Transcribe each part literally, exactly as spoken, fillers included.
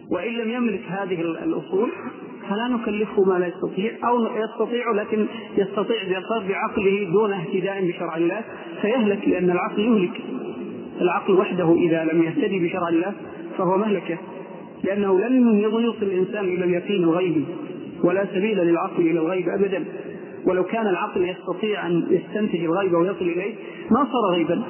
وإن لم يملك هذه الأصول فلا نكلفه ما لا يستطيع، أو يستطيع لكن يستطيع بعقله دون اهتداء بشرع الله فيهلك، لأن العقل يهلك. العقل وحده إذا لم يهتدي بشرع الله فهو مهلكة، لأنه لن يوصل الإنسان إلى اليقين الغيبي، ولا سبيل للعقل إلى الغيب أبدا. ولو كان العقل يستطيع أن يستنتج الغيب ويصل إليه ما صار غيبا.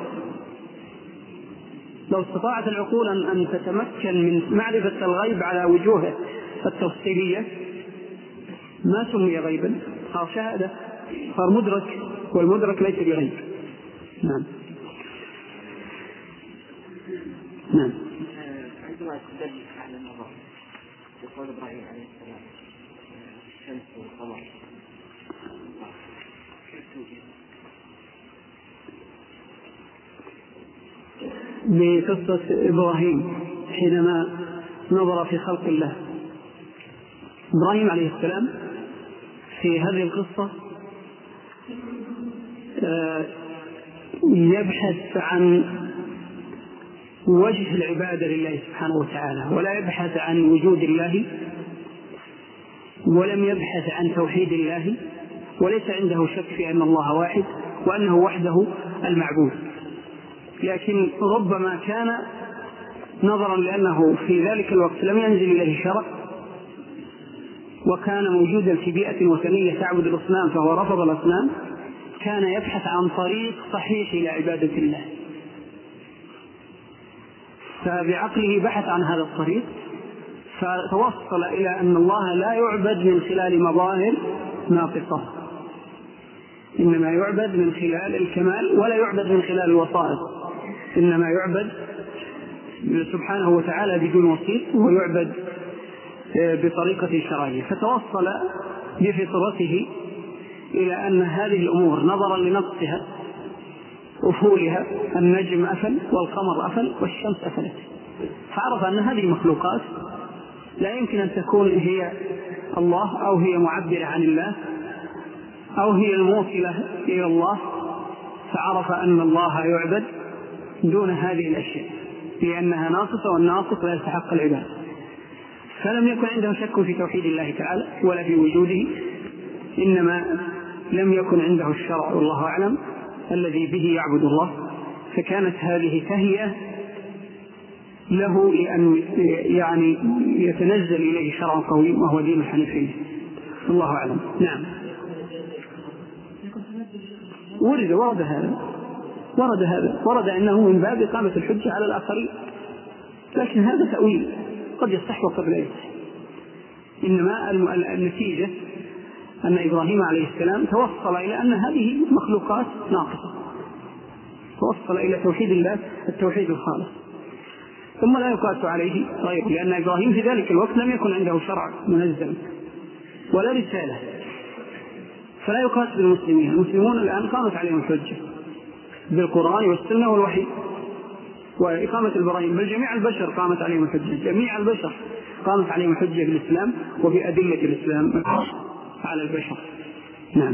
لو استطاعت العقول أن تتمكن من معرفة الغيب على وجوهه التفصيلية ما سمي غيبا، صار شهادة، صار مدرك، والمدرك ليس بغيب. نعم. نعم. عندما تدل على النظر بقول إبراهيم عليه السلام الشمس والقمر بقصة إبراهيم حينما نظر في خلق الله، إبراهيم عليه السلام في هذه القصة يبحث عن وجه العبادة لله سبحانه وتعالى، ولا يبحث عن وجود الله، ولم يبحث عن توحيد الله، وليس عنده شك في أن الله واحد وأنه وحده المعبود. لكن ربما كان نظرا لأنه في ذلك الوقت لم ينزل إليه شرع، وكان موجودا في بيئة وثنية تعبد الأصنام فهو رفض الأصنام، كان يبحث عن طريق صحيح إلى عبادة الله، فبعقله بحث عن هذا الطريق، فتوصل إلى أن الله لا يعبد من خلال مظاهر ناقصة، إنما يعبد من خلال الكمال، ولا يعبد من خلال الوسائط، إنما يعبد سبحانه وتعالى بدون وسيط، ويعبد بطريقة شرعية. فتوصل بفطرته إلى أن هذه الأمور نظرا لنقصها أفولها، النجم أفل والقمر أفل والشمس أفلت، فعرف أن هذه المخلوقات لا يمكن أن تكون هي الله، أو هي معبرة عن الله، أو هي الموصلة إلى الله، فعرف أن الله يعبد دون هذه الأشياء لأنها ناقصة، والناقص لا يستحق العبادة. فلم يكن عنده شك في توحيد الله تعالى ولا في وجوده، إنما لم يكن عنده الشرع والله أعلم الذي به يعبد الله، فكانت هذه تهيئة له لأن يعني يتنزل إليه شرع قويم وهو دين الحنيفية، الله أعلم. نعم. ورد ورد هذا ورد هذا ورد أنه من باب إقامة الحجة على الآخرين، لكن هذا تأويل قد يصح وقد لا يصح. إنما النتيجة أن إبراهيم عليه السلام توصل إلى أن هذه مخلوقات ناقصة، توصل إلى توحيد الله التوحيد الخالص، ثم لا يقاس عليه غيره، لأن إبراهيم في ذلك الوقت لم يكن عنده شرع منزل ولا رسالة، فلا يقاس بالمسلمين. المسلمون الآن قامت عليهم الحجة بالقرآن والسنة والوحي وإقامة البراهين، بل جميع البشر قامت عليهم الحجة، جميع البشر قامت عليهم الحجة بالإسلام وبأدلة الإسلام على البشر. نعم.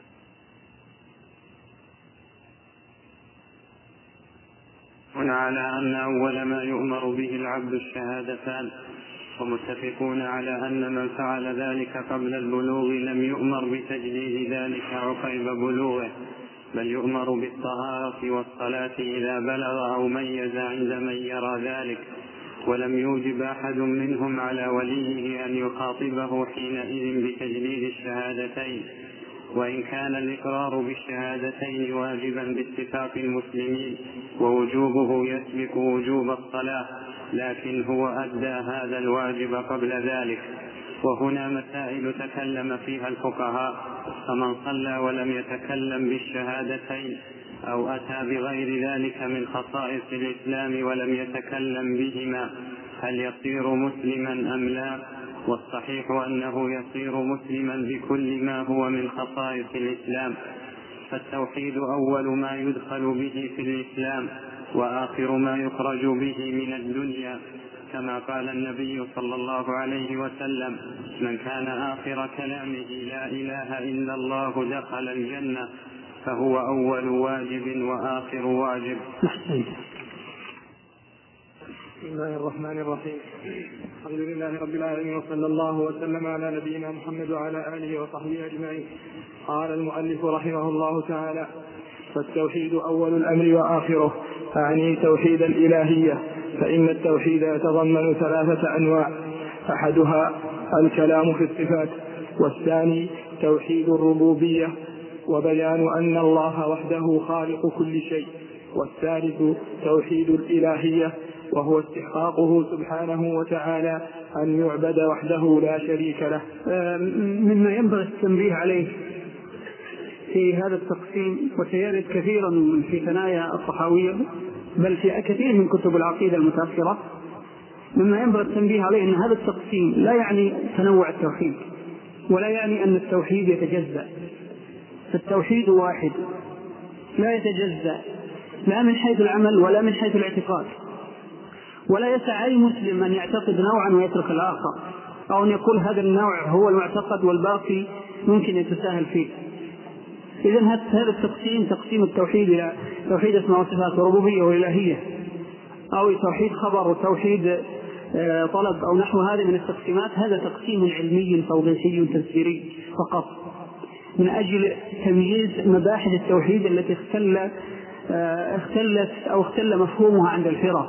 هنا على أن أول ما يؤمر به العبد الشهادتان، ومتفقون على أن من فعل ذلك قبل البلوغ لم يؤمر بتجديد ذلك عقب بلوغه، بل يؤمر بالطهارة والصلاة إذا بلغ أو ميز عند من يرى ذلك، ولم يوجب أحد منهم على وليه أن يخاطبه حينئذ بتجديد الشهادتين، وإن كان الإقرار بالشهادتين واجبا باتفاق المسلمين ووجوبه يسبق وجوب الصلاة، لكن هو أدى هذا الواجب قبل ذلك. وهنا مسائل تكلم فيها الفقهاء، فمن صلى ولم يتكلم بالشهادتين أو أتى بغير ذلك من خصائص الإسلام ولم يتكلم بهما هل يصير مسلما أم لا؟ والصحيح أنه يصير مسلما بكل ما هو من خصائص الإسلام، فالتوحيد أول ما يدخل به في الإسلام وآخر ما يخرج به من الدنيا، كما قال النبي صلى الله عليه وسلم: من كان آخر كلامه لا إله إلا الله دخل الجنة، فهو أول واجب وآخر واجب. بسم الله الرحمن الرحيم. الحمد لله رب العالمين، وصلى الله وسلم على نبينا محمد وعلى آله وصحبه أجمعين. قال المؤلف رحمه الله تعالى: فالتوحيد أول الأمر وآخره، أعني توحيد الإلهية، فإن التوحيد يتضمن ثلاثة أنواع: أحدها الكلام في الصفات، والثاني توحيد الربوبية وبيان أن الله وحده خالق كل شيء، والثالث توحيد الإلهية وهو استحقاقه سبحانه وتعالى أن يعبد وحده لا شريك له. مما ينبغي التنبيه عليه في هذا التقسيم، وسيرد كثيرا في ثنايا الطحاوية بل في كثير من كتب العقيدة المتأخرة، مما ينبغي التنبيه عليه أن هذا التقسيم لا يعني تنوع التوحيد، ولا يعني أن التوحيد يتجزأ. فالتوحيد واحد لا يتجزأ، لا من حيث العمل ولا من حيث الاعتقاد، ولا يسع أي مسلم أن يعتقد نوعا ويترك الآخر، أو أن يقول هذا النوع هو المعتقد والباقي ممكن يتساهل فيه. إذن هذا التقسيم، تقسيم التوحيد إلى توحيد اسماء وصفات وربوبية وإلهية، أو توحيد خبر وتوحيد طلب أو نحو هذه من التقسيمات، هذا تقسيم علمي توضيحي تفسيري فقط، من أجل تمييز مباحث التوحيد التي اختل اختلت أو اختل مفهومها عند الفرق.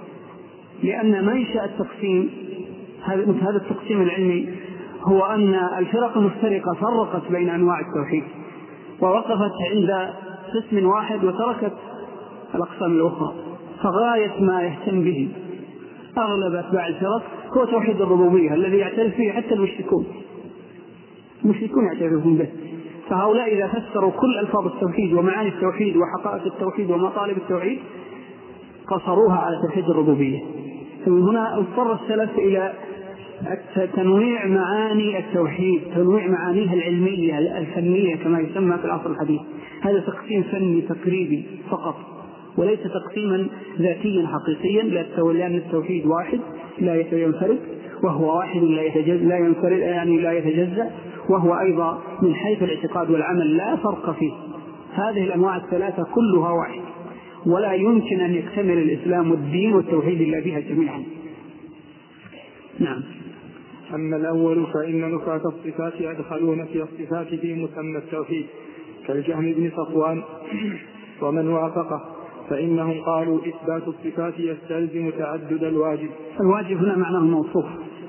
لأن منشأ التقسيم هذا التقسيم العلمي هو أن الفرق المفترقة فرقت بين أنواع التوحيد، ووقفت عند قسم واحد وتركت الأقسام الأخرى. فغاية ما يهتم به أغلب أتباع الفرق هو توحيد الربوبية الذي يعترف فيه حتى المشركون المشركون يعترفون به. فهؤلاء إذا فسروا كل ألفاظ التوحيد ومعاني التوحيد وحقائق التوحيد ومطالب التوحيد قصروها على توحيد الربوبية. فمن هنا اضطر السلف إلى تنويع معاني التوحيد، تنويع معانيها العلمية الفنية كما يسمى في العصر الحديث. هذا تقسيم فني تقريبي فقط، وليس تقسيما ذاتيا حقيقيا، لأن التوحيد واحد لا ينفرد، وهو واحد لا يتجزأ، لا ينفرد يعني لا يتجزأ، وهو أيضا من حيث الاعتقاد والعمل لا فرق فيه. هذه الأنواع الثلاثة كلها واحد، ولا يمكن أن يكتمل الإسلام والدين والتوحيد إلا بها جميعا. نعم. أما الأول فإن نفاة الصفات يدخلون في الصفات في مسمى التوحيد كالجهم بن صفوان ومن وافقه، فإنهم قالوا إثبات الصفات يستلزم تعدد الواجب. الواجب هنا معناه الموصوف.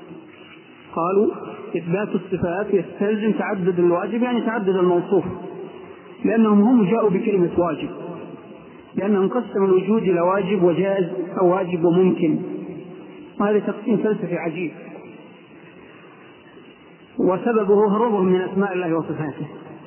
قالوا إثبات الصفات يستلزم تعدد الواجب، يعني تعدد الموصوف، لأنهم هم جاءوا بكلمة واجب، لأنهم قسموا الوجود إلى واجب وجائز أو واجب وممكن، وهذا تقسيم فلسفي عجيب، وسببه هروبهم من أسماء الله وصفاته.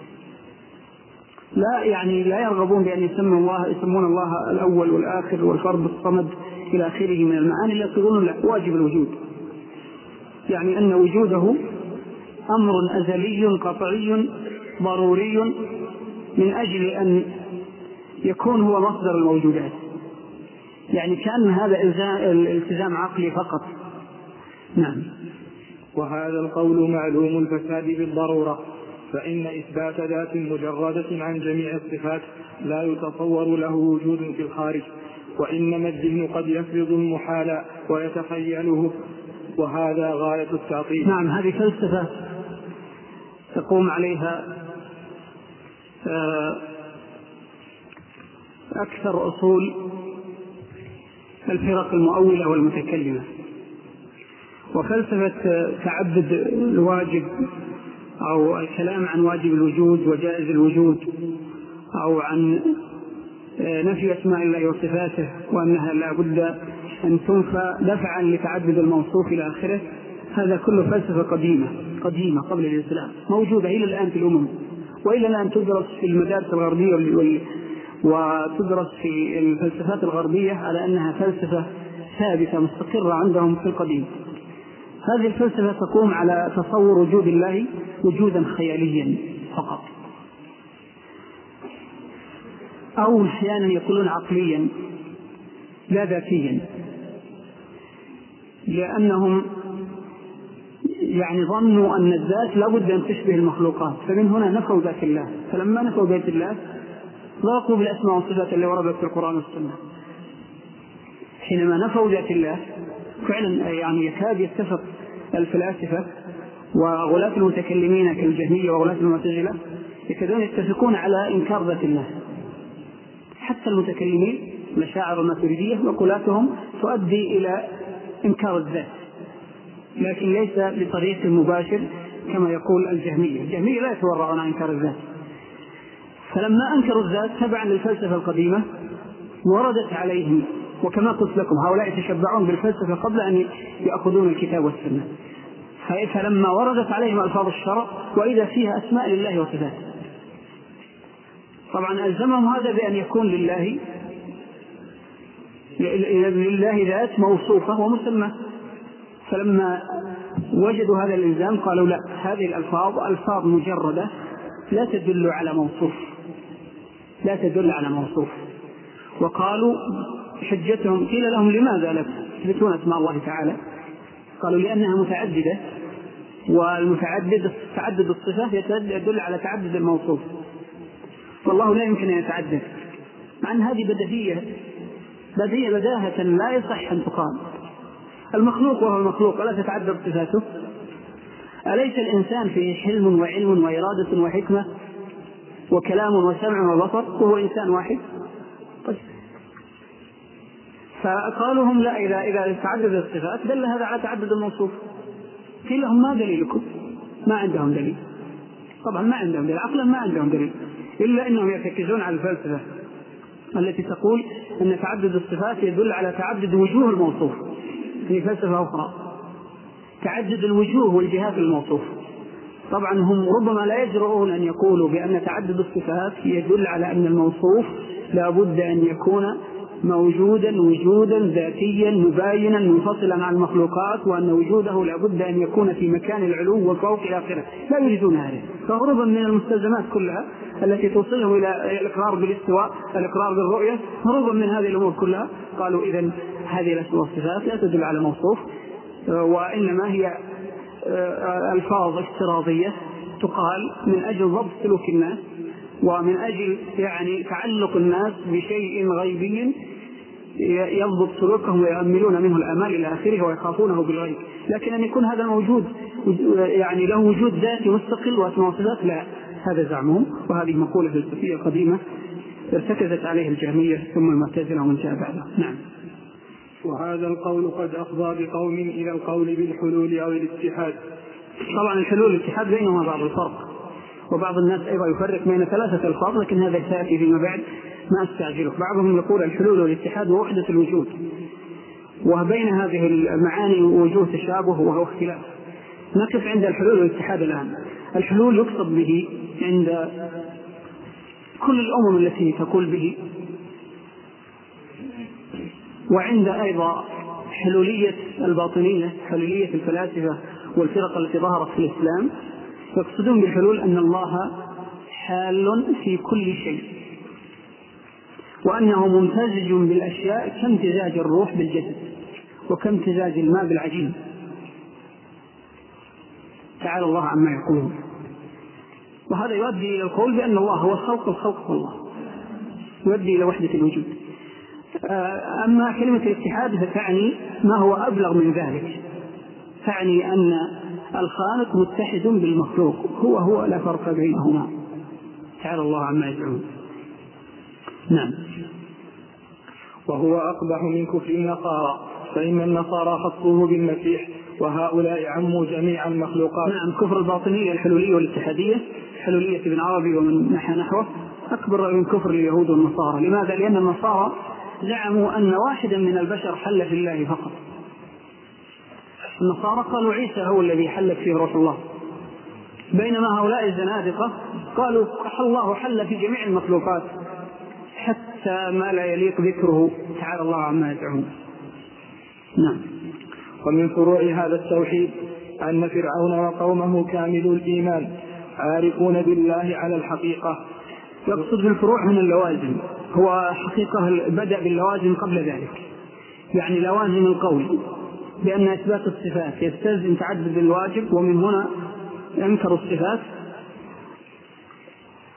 لا يعني لا يرغبون بأن يسمون الله يسمون الله الأول والآخر والفرد الصمد إلى آخره من المعاني التي يقولون لا، واجب الوجود، يعني أن وجوده أمر أزلي قطعي ضروري من أجل أن يكون هو مصدر الموجودات، يعني كأن هذا الالتزام عقلي فقط. نعم. وهذا القول معلوم الفساد بالضرورة، فإن إثبات ذات مجردة عن جميع الصفات لا يتصور له وجود في الخارج، وإنما الذهن قد يفرض المحال ويتخيله، وهذا غاية التعطيل. نعم، هذه فلسفة تقوم عليها أكثر أصول الفرق المؤولة والمتكلمة، وفلسفة تعدد الواجب أو الكلام عن واجب الوجود وجائز الوجود، أو عن نفي أسماء الله وصفاته وأنها لا بد أن تنفى دفعا لتعدد الموصوف إلى آخره. هذا كله فلسفة قديمة قديمة قبل الإسلام، موجودة إلى الآن في الأمم، وإلى الآن تدرس في المدارس الغربية وتدرس في الفلسفات الغربية على أنها فلسفة ثابتة مستقرة عندهم في القديم. هذه الفلسفة تقوم على تصور وجود الله وجودا خياليا فقط، أو أحيانا يقولون عقليا لا ذاتيا، لأنهم يعني ظنوا أن الذات لابد أن تشبه المخلوقات، فمن هنا نفوا ذات الله. فلما نفوا ذات الله ضاقوا بالأسماء والصفات اللي وردت في القرآن والسنة. حينما نفوا ذات الله فعلا يعني يكاد يتفق الفلاسفة وغلاة المتكلمين كالجهمية وغلاة المعتزلة يكادون يتفقون على إنكار ذات الله. حتى المتكلمين الأشاعرة الماتريدية وقولاتهم تؤدي إلى إنكار الذات، لكن ليس بطريق مباشر كما يقول الجهمية. الجهمية لا يتورعون عن إنكار الذات. فلما أنكروا الذات تبعا للفلسفة القديمة وردت عليهم، وكما قلت لكم هؤلاء يتشبعون بالفلسفة قبل أن يأخذون الكتاب والسنة، فلما وردت عليهم ألفاظ الشرع وإذا فيها أسماء لله وصفاته، طبعا ألزمهم هذا بأن يكون لله لله ذات موصوفة ومسمى. فلما وجدوا هذا الإلزام قالوا لا، هذه الألفاظ ألفاظ مجردة لا تدل على موصوف، لا تدل على موصوف. وقالوا حجتهم قيل لهم لماذا لا تثبتون اسماء الله تعالى؟ قالوا لأنها متعددة، والمتعدد تعدد الصفات يدل على تعدد الموصوف، والله لا يمكن أن يتعدد. مع أن هذه بديهية بديهية بداهة لا يصح أن تقال. المخلوق وهو المخلوق ألا تتعدد صفاته؟ أليس الإنسان فيه حلم وعلم وإرادة وحكمة وكلام وسمع وبصر وهو إنسان واحد؟ طيب. فقالوا هم لا، إذا إذا تعدد الصفات دل هذا على تعدد الموصوف. قيل لهم ما دليلكم؟ ما عندهم دليل، طبعا ما عندهم دليل، عقلا ما عندهم دليل، إلا أنهم يرتكزون على الفلسفة التي تقول أن تعدد الصفات يدل على تعدد وجوه الموصوف. في فلسفة أخرى تعدد الوجوه والجهات الموصوف. طبعا هم ربما لا يجرؤون أن يقولوا بأن تعدد الصفات يدل على أن الموصوف لا بد أن يكون موجودا وجودا ذاتيا مباينا منفصلا عن المخلوقات، وأن وجوده لا بد أن يكون في مكان العلو والفوق إلى آخره. لا يريدون هذا. فهربا من المستلزمات كلها التي توصلهم إلى الإقرار بالاستواء، الإقرار بالرؤية، هربا من هذه الأمور كلها قالوا إذن هذه الأسماء والصفات لا تدل على موصوف، وإنما هي ألفاظ افتراضية تقال من أجل ضبط سلوك الناس، ومن أجل يعني تعلق الناس بشيء غيبي يضبط سلوكهم ويأملون منه الأمال إلى آخره ويخافونه بالغيب. لكن أن يكون هذا موجود يعني له وجود ذاتي مستقل واسماء وصفات، لا، هذا زعمهم. وهذه مقولة فلسفية قديمة ارتكزت عليها الجهمية ثم المعتزلة ومن جاء بعدها. نعم. وهذا القول قد أفضى بقوم إلى القول بالحلول أو الاتحاد. طبعا الحلول والاتحاد بينهما بعض الفرق، وبعض الناس أيضا يفرق بين ثلاثة ألفاظ، لكن هذا سيأتي فيما بعد ما أستعجله. بعضهم يقول الحلول والاتحاد ووحدة الوجود، وبين هذه المعاني وجوه تشابه وهو اختلاف. نقف عند الحلول والاتحاد الآن. الحلول يقصد به عند كل الأمم التي تقول به، وعند أيضا حلولية الباطنية، حلولية الفلاسفة والفرق التي ظهرت في الإسلام، يقصدون بالحلول أن الله حال في كل شيء، وأنه ممتزج بالأشياء كامتزاج الروح بالجسد وكامتزاج الماء بالعجين. تعالى الله عما يقولون. وهذا يؤدي إلى القول بأن الله هو خلق الخلق والله، يؤدي إلى وحدة الوجود. أما كلمة الاتحاد فتعني ما هو أبلغ من ذلك، تعني أن الخالق متحد بالمخلوق، هو هو لا فرق بينهما. تعالى الله عما يدعون. نعم. وهو أقبح من كفر النصارى، فإن النصارى خصوه بالمسيح وهؤلاء عموا جميع المخلوقات. نعم. كفر الباطنية الحلولية والاتحادية، حلولية ابن عربي ومن نحى نحوه، أكبر من كفر اليهود والنصارى. لماذا؟ لأن النصارى زعموا أن واحدا من البشر حل في الله فقط. النصارى قالوا عيسى هو الذي حلت فيه روح الله، بينما هؤلاء الزنادقة قالوا الله حل في جميع المخلوقات حتى ما لا يليق ذكره. تعالى الله عما يدعون. نعم. ومن فروع هذا التوحيد أن فرعون وقومه كاملو الإيمان عارفون بالله على الحقيقة. يقصد بالفروع من اللوازم، هو حقيقة بدأ باللوازم قبل ذلك، يعني لوازم القول بأن إثبات الصفات يستلزم تعدد الواجب، ومن هنا ينكر الصفات.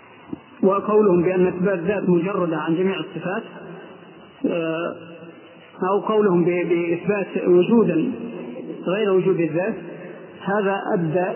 وقولهم بأن إثبات ذات مجردة عن جميع الصفات أو قولهم بإثبات وجودا غير وجود الذات، هذا أدى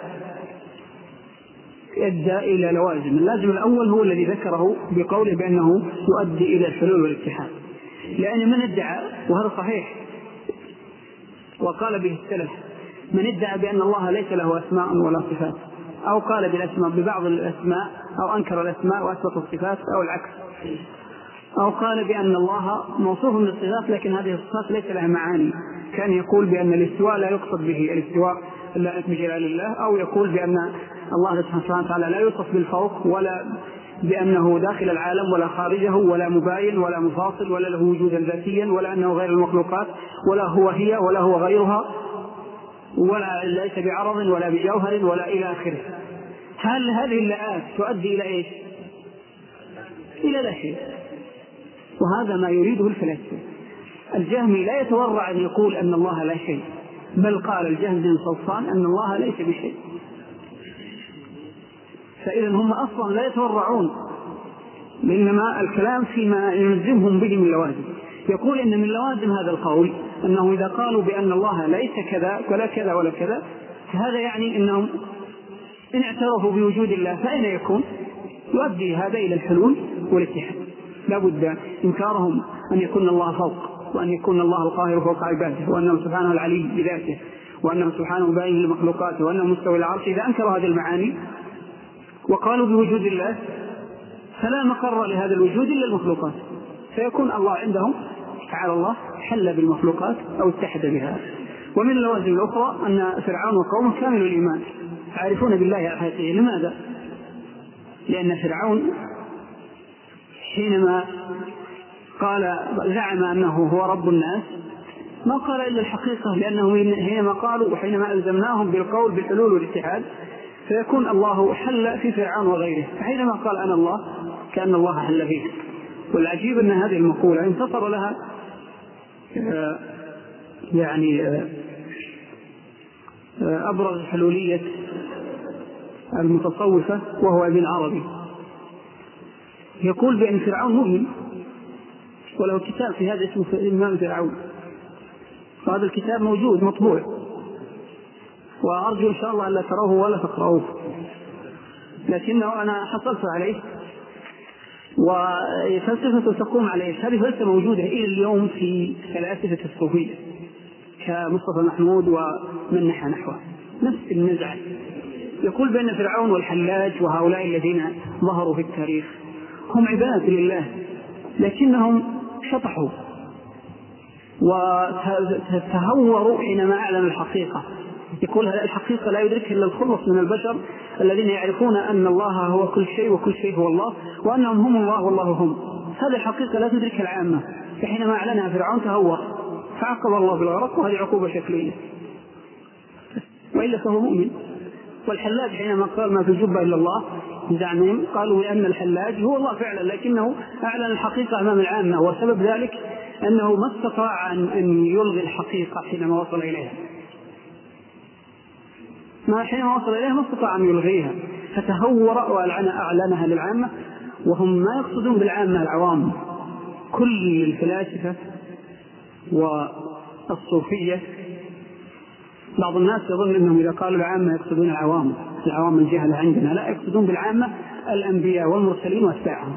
أدى إلى لوازم. اللازم الأول هو الذي ذكره بقوله بأنه يؤدي إلى الحلول والاتحاد، لأن من ادعى، وهذا صحيح وقال به السلف، من ادعى بأن الله ليس له أسماء ولا صفات، أو قال بالأسماء ببعض الأسماء، أو أنكر الأسماء وأثبت الصفات، أو العكس، أو قال بأن الله موصوف من الصفات لكن هذه الصفات ليس لها معاني، كان يقول بأن الاستواء لا يقصد به الاستواء اللائق بجلال الله، أو يقول بأن الله سبحانه وتعالى لا يوصف بالفوق، ولا بأنه داخل العالم ولا خارجه، ولا مباين ولا مفاصل، ولا له وجودا ذاتيا، ولا أنه غير المخلوقات، ولا هو هي ولا هو غيرها، ولا ليس بعرض ولا بجوهر ولا إلى آخره. هل هذه اللآت تؤدي إلى إيش؟ إلى لا شيء. وهذا ما يريده الفلاسفة. الجهمي لا يتورع أن يقول أن الله لا شيء، بل قال الجهم بن صفان أن الله ليس بشيء. فإذا هم أصلا لا يتورعون، إنما الكلام فيما يلزمهم به من لوازم. يقول إن من لوازم هذا القول أنه إذا قالوا بأن الله ليس كذا ولا كذا ولا كذا، فهذا يعني أنهم إن اعترفوا بوجود الله فأين يكون؟ يؤدي هذا إلى الحلول والاتحاد. لا بد إنكارهم أن يكون الله فوق، وأن يكون الله القاهر فوق عباده، وأنه سبحانه العلي بذاته، وأنه سبحانه باين لمخلوقاته، وأنه مستوى العرش. إذا أنكروا هذه المعاني وقالوا بوجود الله فلا مقر لهذا الوجود إلا المخلوقات، فيكون الله عندهم تعالى الله حل بالمخلوقات أو اتحد بها. ومن اللوازم الأخرى أن فرعون وقومه كامل الإيمان، يعرفون بالله الحقيقي. لماذا؟ لأن فرعون حينما قال زعم أنه هو رب الناس ما قال إلا الحقيقة، لأنه حينما قالوا وحينما ألزمناهم بالقول بالحلول والاتحاد فيكون الله حل في فرعون وغيره، فحينما قال أنا الله كأن الله حل فيه. والعجيب أن هذه المقولة انتصر لها يعني أبرز حلولية المتصوفة وهو ابن عربي، يقول بأن فرعون مؤمن، وله كتاب في هذا اسمه إمام فرعون، وهذا الكتاب موجود مطبوع، وأرجو إن شاء الله أن لا تروه ولا تقرأوه، لكنه أنا حصلت عليه. وفلسفة تقوم عليه، هذه فلسفة موجودة إلى اليوم في فلاسفة الصوفية كمصطفى محمود ومن نحى نحوه، نفس النزعة. يقول بأن فرعون والحلاج وهؤلاء الذين ظهروا في التاريخ هم عباد لله، لكنهم شطحوا وتهوروا حينما أعلنوا الحقيقة. يقول الحقيقة لا يدركها إلا الخلص من البشر الذين يعرفون أن الله هو كل شيء وكل شيء هو الله، وأنهم هم الله والله هم. هذه الحقيقة لا تدركها العامة، فحينما أعلنها فرعون تهور فعقب الله بالغرق، وهذه عقوبة شكلية، وإلا فهو مؤمن. والحلاج حينما قال ما في الجبة إلا الله زعمهم قالوا بأن الحلاج هو الله فعلا، لكنه أعلن الحقيقة أمام العامة، وسبب ذلك أنه ما استطاع أن يلغي الحقيقة حينما وصل إليها، ما حينما وصل إليها ما استطاع أن يلغيها، فتهور وأعلنها للعامة. وهم ما يقصدون بالعامة العوام، كل الفلاسفة والصوفية. بعض الناس يظن أنهم إذا قالوا العامة يقصدون العوام، العوام الجهلة عندنا، لا، يقصدون بالعامة الأنبياء والمرسلين واتباعهم،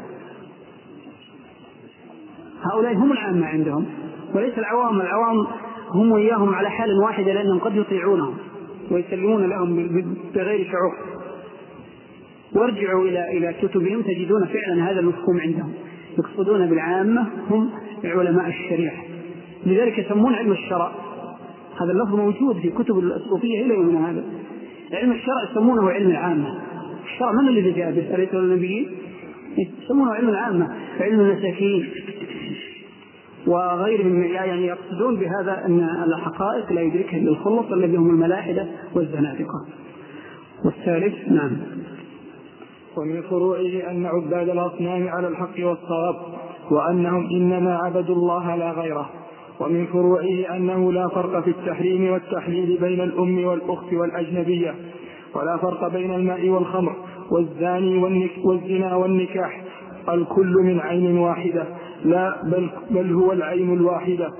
هؤلاء هم العامة عندهم، وليس العوام. العوام هم وإياهم على حال واحدة، لأنهم قد يطيعونهم ويسلمون لهم بغير شعور. وارجعوا إلى إلى كتبهم تجدون فعلا هذا المفهوم عندهم. يقصدون بالعامة هم علماء الشريعة، لذلك يسمون علم الشرع، هذا اللفظ موجود في كتب الصوفية إلى يومنا هذا. علم الشرع يسمونه علم العامة. الشرع من الذي جاء به؟ أليس النبيين؟ يسمونه علم العامة، علم المساكين وغيرهم، يعني يقصدون بهذا أن الحقائق لا يدركها إلا الخلص الذي هم الملاحدة والزنادقة. والثالث نعم. ومن فروعه أن عباد الأصنام على الحق والصواب، وأنهم إنما عبدوا الله لا غيره. ومن فروعه أنه لا فرق في التحريم والتحليل بين الأم والأخت والأجنبية، ولا فرق بين الماء والخمر والزاني والزنا والنكاح، الكل من عين واحدة، لا بل, بل هو العين الواحدة.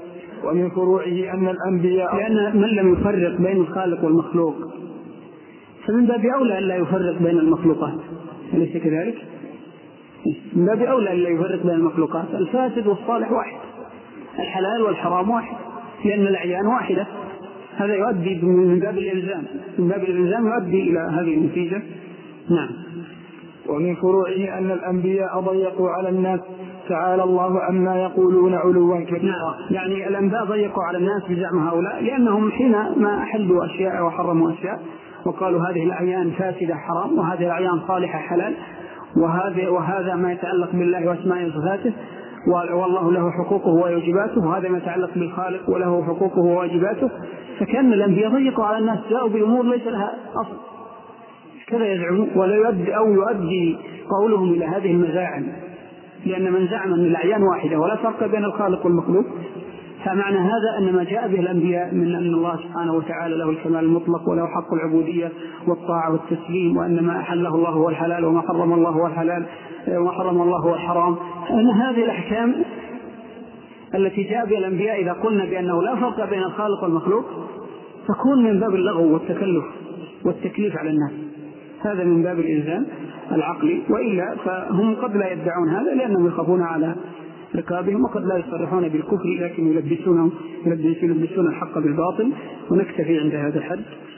ومن فروعه أن الأنبياء، لأن من لم يفرق بين الخالق والمخلوق فمن باب أولى أن لا يفرق بين المخلوقات، أليس كذلك؟ من باب أولى أن لا يفرق بين المخلوقات، الفاسد والصالح واحد، الحلال والحرام واحد، لأن الأعيان واحدة. هذا يؤدي من باب الإلزام، من باب الإلزام يؤدي إلى هذه النتيجة. نعم. ومن فروعه أن الأنبياء ضيقوا على الناس تعالى الله عما يقولون علوا كبيرا. نعم. يعني الأنبياء ضيقوا على الناس بزعم هؤلاء، لأنهم حين ما أحلوا أشياء وحرموا أشياء وقالوا هذه الأعيان فاسدة حرام وهذه الأعيان صالحة حلال، وهذا وهذا ما يتعلق بالله وأسمائه وصفاته، والله له حقوقه وواجباته، وهذا ما يتعلق بالخالق وله حقوقه وواجباته. فكان الأنبياء ضيقوا على الناس، جاءوا بأمور ليس لها أصل كذا يزعمون، ولا يؤدي أو يؤدي قولهم إلى هذه المزاعم، لأن من زعم أن الأعيان واحدة ولا فرق بين الخالق والمخلوق فمعنى هذا أن ما جاء به الأنبياء من أن الله سبحانه وتعالى له الكمال المطلق وله حق العبودية والطاعة والتسليم، وأن ما أحله الله هو الحلال وما حرم الله هو الحلال وما حرم الله هو الحرام، أن هذه الأحكام التي جاء بها الأنبياء إذا قلنا بأنه لا فرق بين الخالق والمخلوق تكون من باب اللغو والتكلف والتكليف على الناس، هذا من باب الإلزام العقلي. وإلا فهم قد لا يدعون هذا لأنهم يخافون على ركابهم، وقد لا يصرحون بالكفر لكن يلبسون يلبسون الحق بالباطل. ونكتفي عند هذا الحد.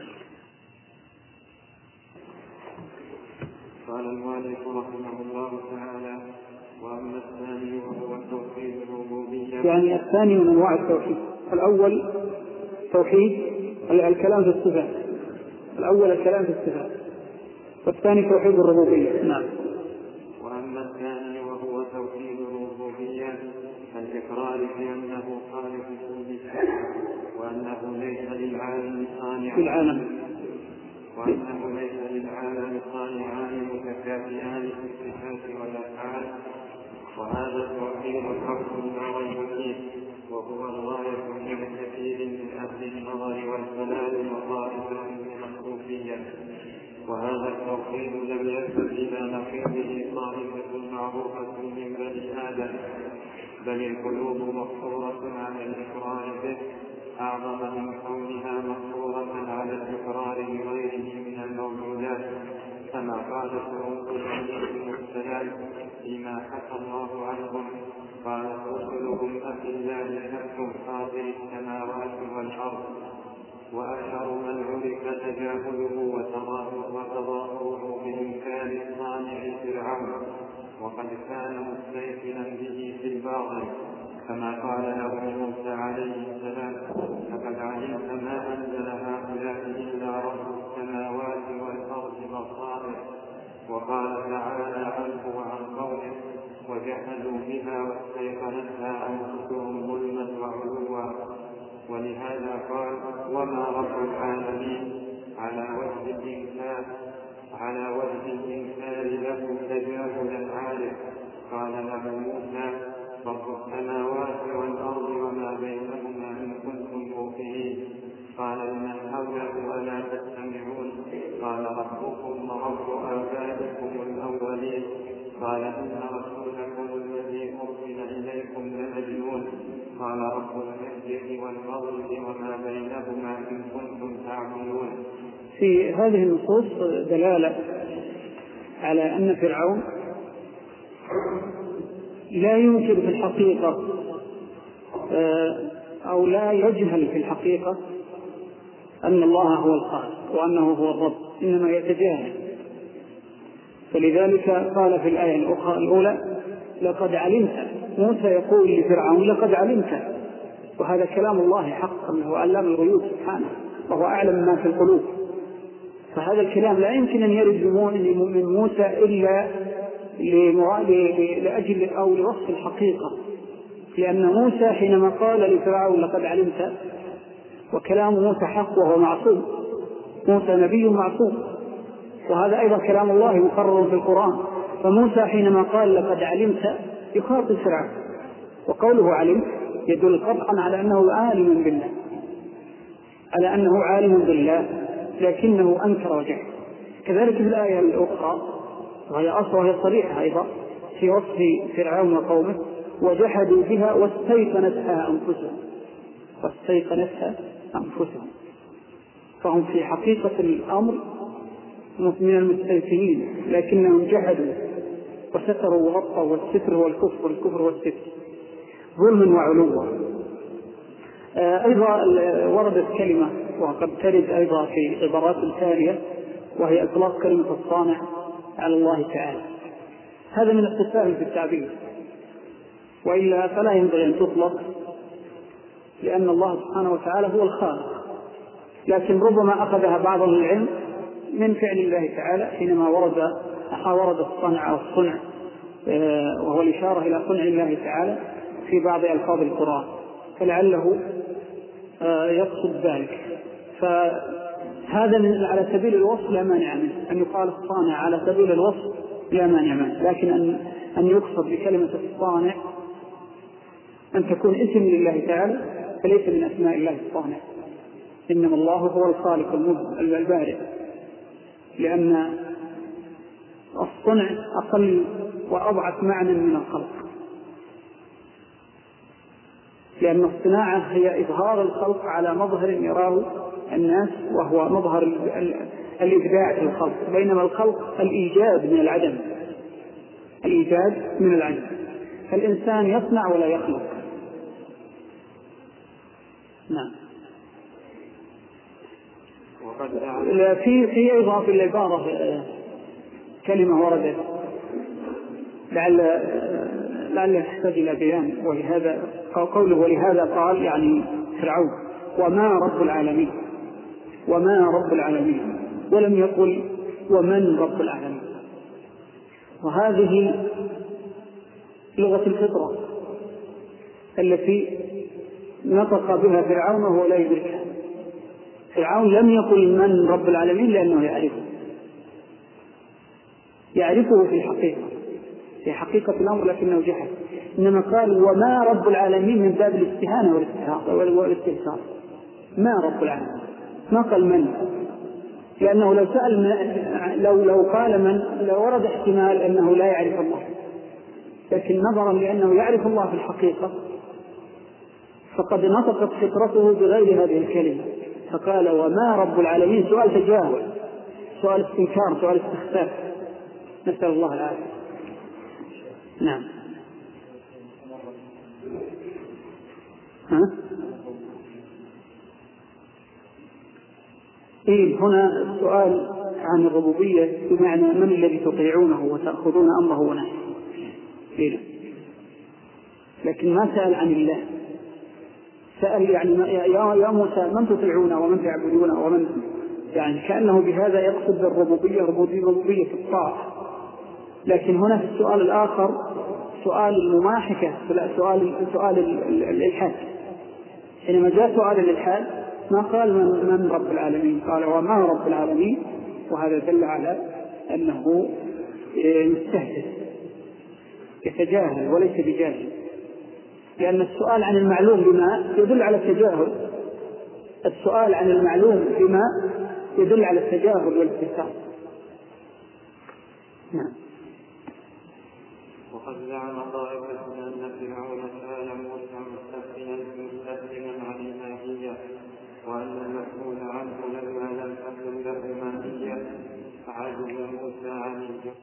قال المؤلف رحمه الله تعالى: وأما الثاني وهو توحيد الربوبية. يعني الثاني من أنواع التوحيد، الأول توحيد الكلام في الصفات، الأول الكلام في الصفات، والثاني توحيد الربوبية. نعم. وأما الثاني وهو توحيد الربوبية فالإقرار بأنه خالق كل شيء، وأنه ليس للعالم صانع العالم وأنه ليس للعالم صانعان متكافئان في الصفات والأفعال، وهذا التوحيد حق لا ريب فيه، وهو الغاية من كثير من أهل النظر والكلام وطائفة من الصوفية. وهذا التوحيد لم يثبت إلى نقيضه طائفة معروفة من بني آدم، بل القلوب مفطورة على الإقرار به أعظم من كونها مفطورة على الإقرار بغيره من الموجودات، كما قال فرعون عليه السلام فيما حكى الله عنهم: قالت رسلهم أفي الله شك فاطر السماوات والأرض. وأشهر من عرف تجاهله وتظاهره بإنكار الصانع فرعون، وقد كان مستيقنا به في الباطل، كما قال له موسى عليه السلام: لقد علمت ما أنزل هؤلاء إلا رب السماوات والأرض بصائر. وقال تعالى عنه وعن قومه: وجحدوا بها واستيقنتها أنفسهم ظلما وعلوا. ولهذا قال: وما رب العالمين، على وجه الإنكار على وجه الإنكار له تجاهل العالم. قال له موسى: رب السماوات والأرض وما بينهما إن كنتم موقنين. قال: إن حوله ألا تستمعون. قال: ربكم ورب آبائكم الأولين. قال: إن رسولكم الذي أرسل إليكم لمجنون. قال: رب المشرق والمغرب وما بينهما إن كنتم تعقلون. في هذه النصوص دلالة على أن فرعون لا ينكر في الحقيقة أو لا يجهل في الحقيقة أن الله هو الخالق وأنه هو الرب، إنما يتجاهل. فلذلك قال في الآية الأخرى الأولى: لقد علمت. موسى يقول لفرعون: لقد علمت، وهذا كلام الله حق، أنه علام الغيوب سبحانه وهو أعلم ما في القلوب. فهذا الكلام لا يمكن أن يرد من موسى إلا لأجل أو لوصف الحقيقة، لأن موسى حينما قال لفرعون لقد علمت، وكلام موسى حق وهو معصوم، موسى نبي معصوم، وهذا أيضا كلام الله مقرر في القرآن. فموسى حينما قال لقد علمت يخاطب فرعون، وقوله علم يدل قطعا على أنه عالم بالله، على أنه عالم بالله لكنه أنكر وجهه. كذلك في الآية الأخرى وهي أصلا وهي صريحة أيضا في وصف فرعون وقومه: وجحدوا بها واستيقنتها أنفسهم. واستيقنتها أنفسهم، فهم في حقيقة الأمر من المستيقنين، لكنهم جحدوا وستروا وغطوا، والستر هو الكفر والكفر هو الستر، ظلما وعلوا. أيضا وردت كلمة وقد ترد أيضا في عبارات ثانية، وهي إطلاق كلمة الصانع على الله تعالى. هذا من التساهل في التعبير، وإلا فلا ينبغي أن تطلق، لأن الله سبحانه وتعالى هو الخالق، لكن ربما أخذها بعض العلم من فعل الله تعالى حينما ورد ورد الصنع أو الصنع، وهو الإشارة إلى صنع الله تعالى في بعض ألفاظ القرآن، فلعله يقصد ذلك. فهذا على سبيل الوصف لا مانع منه، أن يقال الصانع على سبيل الوصف لا مانع منه، لكن أن أن يقصد بكلمة الصانع أن تكون اسم لله تعالى، فليس من أسماء الله الصانع، إنما الله هو الخالق البارئ، لأن الصنع أقل وأضعف معنى من الخلق، لأن الصناعة هي إظهار الخلق على مظهر يراه الناس، وهو مظهر الإبداع في الخلق، بينما الخلق الإيجاد من العدم، الإيجاد من العدم، فالإنسان يصنع ولا يخلق. نعم. في في أيضا في العبارة كلمة وردت لعل لعل يحتاج إلى بيان، ولهذا قوله ولهذا قال يعني فرعون وما رب العالمين، وما رب العالمين، ولم يقل ومن رب العالمين. وهذه لغة الفطرة التي نطق بها فرعون وهو لا يدركها. فرعون لم يقل من رب العالمين لأنه يعرفه، يعرفه في الحقيقة في حقيقة الأمر، لكنه جحد. إنما قال وما رب العالمين من باب الاستهانة والاستهزاء، ما رب العالمين، ما قال من، لأنه لو سأل من لو لو قال من لورد احتمال أنه لا يعرف الله، لكن نظرا لأنه يعرف الله في الحقيقة فقد نطقت فطرته بغير هذه الكلمة، فقال وما رب العالمين، سؤال تجاهل، سؤال استنكار، سؤال استخفاف، نسأل الله العافية. نعم. ها؟ إيه هنا السؤال عن الربوبية بمعنى من الذي تطيعونه وتأخذون أمره ونهيه، إيه؟ لكن ما سأل عن الله، سأل يعني يا موسى من تطيعون ومن تعبدون ومن، يعني كأنه بهذا يقصد الربوبية ربوبية الطاعة. لكن هنا في السؤال الآخر سؤال المماحكة، سؤال سؤال الإلحاد، حينما جاء سؤال الإلحاد ما قال من, من رب العالمين، قال وما رب العالمين، وهذا دل على أنه مستهزئ يتجاهل وليس بجاهل، لأن السؤال عن المعلوم بما يدل على التجاهل، السؤال عن المعلوم بما يدل على التجاهل والاستهزاء. نعم. وقد زعم طائفة أن فرعون سأل موسى مستسلما مستسلما عن الماهية، وأن المسؤول عنه لما لم تكن له ماهية فعجز موسى عن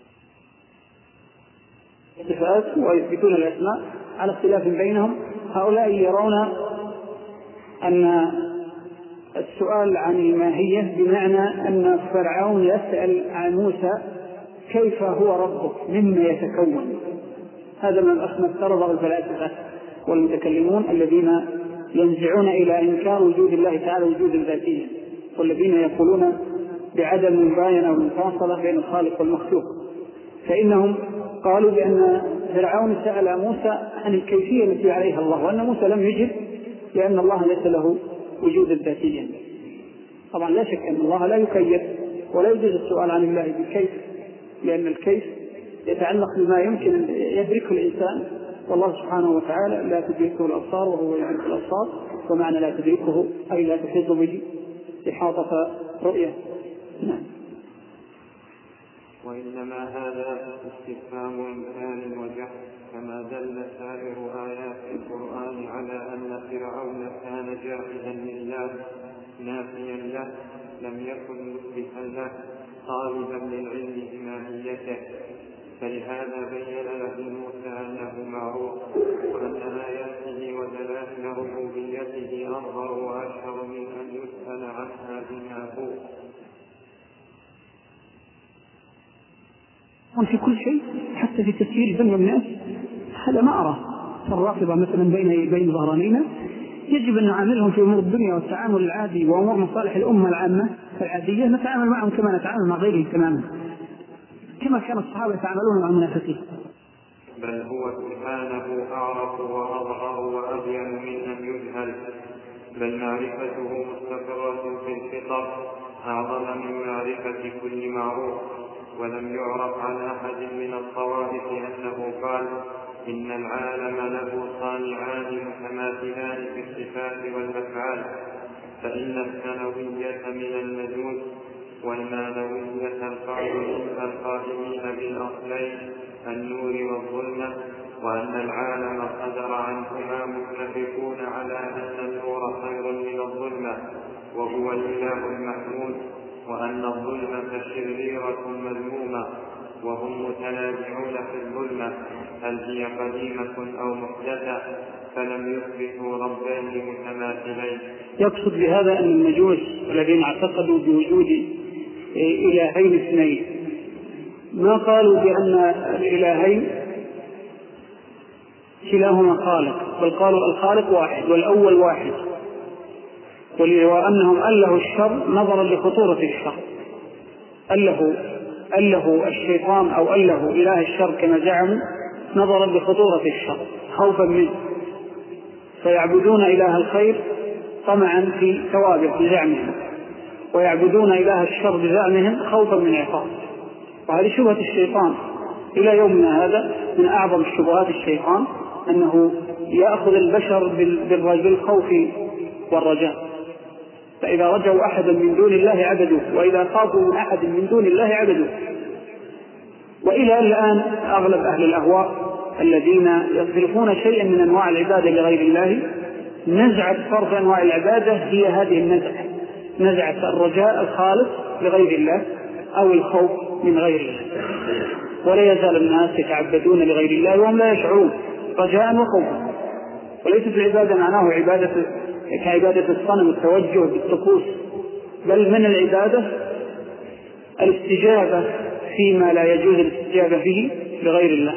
الصفات ويثبتون الأسماء على اختلاف بينهم. هؤلاء يرون أن السؤال عن الماهية بمعنى أن فرعون يسأل عن موسى كيف هو ربك مما يتكون. هذا من أسمى افترضه الفلاسفة والمتكلمون الذين ينزعون إلى إنكار وجود الله تعالى وجود ذاتيا، والذين يقولون بعدم مباينة ومفاصلة بين الخالق والمخلوق. فإنهم قالوا بأن فرعون سأل موسى عن الكيفية التي عليها الله، وأن موسى لم يجب لأن الله ليس له وجود ذاتيا. طبعا لا شك أن الله لا يكيف، ولا يجوز السؤال عن الله بالكيف، لأن الكيف يتعلق بما يمكن أن يدركه الإنسان، والله سبحانه وتعالى لا تدركه الأبصار وهو يدرك الأبصار، ومعنى لا تدركه أي لا تحيط به إحاطة رؤية. نعم. وإنما هذا استفهام إنكار وجحد، كما دل سائر آيات القرآن على أن فرعون كان جاحدا لله نافيا له، لم يكن مثبتا له طالبا للعلم بماهيته. فلهذا بين له موسى أنه معروف، وأن آياته ودلائل ربوبيته أظهر وأشهر من أن يسأل عنها بما هو. في كل شيء حتى في تسيير ذنب الناس هذا ما أراه. الرافضة مثلا بين بين ظهرانينا يجب أن نعاملهم في أمور الدنيا والتعامل العادي وأمور مصالح الأمة العامة العادية نتعامل معهم كما نتعامل مع غيرهم تماما، كما كان الصحابة يتعاملون مع المنافقين. بل هو سبحانه أعرف وأظهر وأبين من أن يجهل، بل معرفته مستقرة في الفطر أعظم من معرفة كل معروف. ولم يعرف عن أحد من الطوائف أنه قال إن العالم له صانعان متماثلان في الصفات والأفعال، فإن الثانوية من المجوس والمانوية القائمين بالأصلين النور والظلمة، وأن العالم قدر عنهما متفقون على أن النور خير من الظلمة وهو الإله المحمود، وأن الظلمة شريرة مذمومة، وهم متنازعون في الظلمة هل هي قديمة أو محدثة، فلم يثبتوا ربين متماثلين. يقصد بهذا أن المجوس الذين اعتقدوا بوجود إلهين اثنين ما قالوا بأن الإلهين كلاهما خالق، بل قالوا الخالق واحد والأول واحد، وأنهم ألهوا الشر نظرا لخطورة الشر، ألهوا ألهوا الشيطان أو ألهوا إله الشر كما زعموا نظرا لخطورة الشر خوفا منه، فيعبدون إله الخير طمعا في ثوابه بزعمهم، ويعبدون إله الشر بزعمهم خوفا من عقاب. وهذه شبهة الشيطان إلى يومنا هذا، من أعظم الشبهات الشيطان أنه يأخذ البشر بالخوف والرجاء، فإذا رجوا أحدا من دون الله عبدوه، وإذا خافوا من أحد من دون الله عبدوه. وإلى الآن أغلب أهل الأهواء الذين يصرفون شيئا من أنواع العبادة لغير الله، نزعة صرف أنواع العبادة هي هذه النزعة، نزعة الرجاء الخالص لغير الله أو الخوف من غير الله. ولا يزال الناس يتعبدون لغير الله وهم لا يشعرون رجاء وخوفا. وليست العبادة معناه عبادة كعبادة الصنم التوجه بالطقوس، بل من العبادة الاستجابة فيما لا يجوز الاستجابة فيه لغير الله،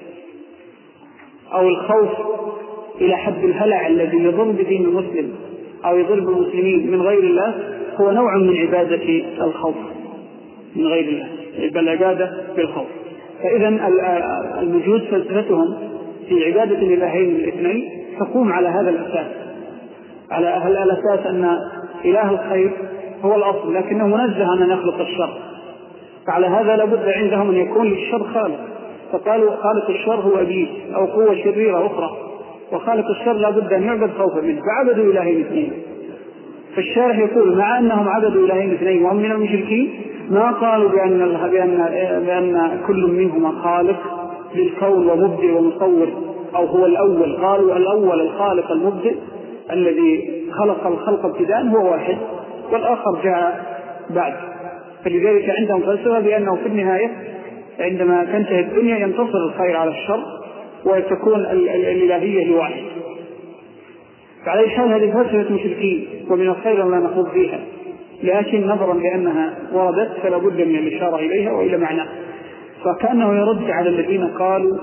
أو الخوف إلى حد الهلع الذي يضر بدين المسلم أو يضر بالمسلمين من غير الله، هو نوع من عبادة الخوف من غير الله، بل عبادة بالخوف. فإذا المجوس فلسفتهم في عبادة الإلهين الاثنين تقوم على هذا الأساس، على أهل الأساس أن إله الخير هو الأصل لكنه منزه عن أن يخلق الشر، فعلى هذا لابد عندهم أن يكون للشر خالق، فقالوا خالق الشر هو إبليس أو قوة شريرة أخرى، وخالق الشر لابد أن يعبد خوفا منه، فعبدوا إلهين اثنين. فالشارح يقول مع أنهم عبدوا إلهين اثنين وهم من المشركين ما قالوا بأن, بأن, بأن كل منهما خالق للكون ومبدئ ومصور أو هو الأول، قالوا الأول الخالق المبدئ الذي خلق الخلق ابتداء هو واحد والآخر جاء بعد. فلذلك عندهم فلسفة بأنه في النهاية عندما تنتهي الدنيا ينتصر الخير على الشر وتكون الإلهية لواحد. فعلى حال هذه فلسفة مشركين ومن الخير لا نخوض فيها، لكن نظرا لأنها وردت فلا بد من الإشارة إليها وإلى معناه. فكأنه يرد على الذين قالوا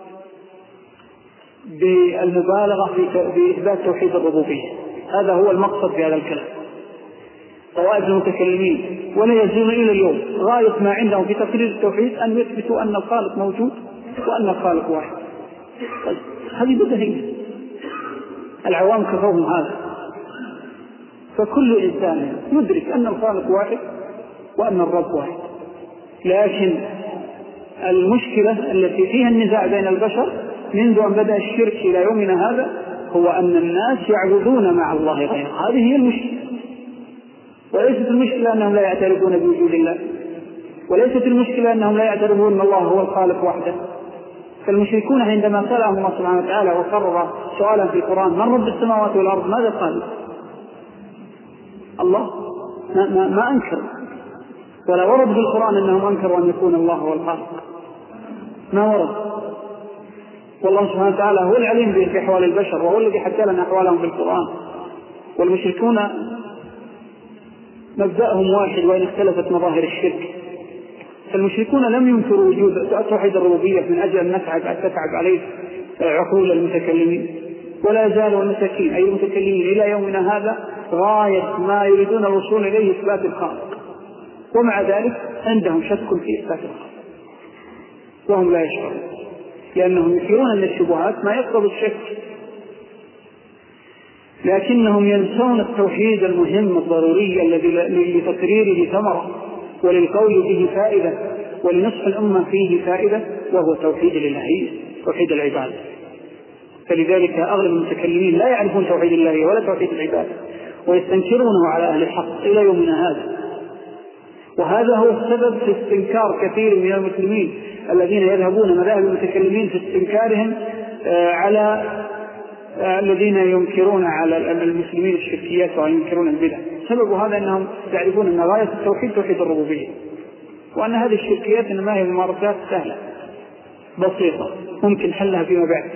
بالمبالغة في إثبات توحيد الربوبية، هذا هو المقصد في هذا الكلام. طوائف المتكلمين ولا يزول إلى اليوم غاية ما عندهم في تقرير التوحيد أن يثبتوا أن الخالق موجود وأن الخالق واحد. هذه بدهية، العوام كفرهم هذا. فكل إنسان يدرك أن الخالق واحد وأن الرب واحد، لكن المشكلة التي فيها النزاع بين البشر منذ أن بدأ الشرك إلى يومنا هذا هو أن الناس يعبدون مع الله غيره. هذه هي المشكلة، وليست المشكلة أنهم لا يعترفون بوجود الله، وليست المشكلة أنهم لا يعترفون أن الله هو الخالق وحده. فالمشركون عندما سألهم الله سبحانه وتعالى وقرر سؤالا في القرآن من رب السماوات والأرض ماذا قال؟ الله ما, ما, ما أنكر، ولا ورد في القرآن أنهم أنكروا أن يكون الله هو الخالق، ما ورد. والله سبحانه وتعالى هو العليم بأحوال البشر، وهو الذي حكى لنا أحوالهم في القرآن. والمشركون مبدأهم واحد وإن اختلفت مظاهر الشرك. فالمشركون لم ينكروا وجود توحيد الربوبية من أجل أن نتعب تتعب عليه عقول المتكلمين، ولا زالوا المساكين أي المتكلمين إلى يومنا هذا غاية ما يريدون الوصول إليه إثبات الخالق، ومع ذلك عندهم شك في إثبات الخالق وهم لا يشعرون، لأنهم يثيرون من الشبهات ما يقتضي الشك، لكنهم ينسون التوحيد المهم الضروري الذي لتقريره ثمرة وللقول به فائدة ولنصح الأمة فيه فائدة، وهو توحيد الإلهية، توحيد العبادة. فلذلك أغلب المتكلمين لا يعرفون توحيد الله ولا توحيد العبادة، ويستنكرونه على أهل الحق إلى يومنا هذا. وهذا هو السبب في استنكار كثير من المسلمين الذين يذهبون مذاهب المتكلمين في استنكارهم على الذين ينكرون على المسلمين الشركيات وينكرون البدع. سبب هذا أنهم يعرفون أن غاية التوحيد توحيد الربوبية، وأن هذه الشركيات إنما هي ممارسات سهلة بسيطة ممكن حلها فيما بعد.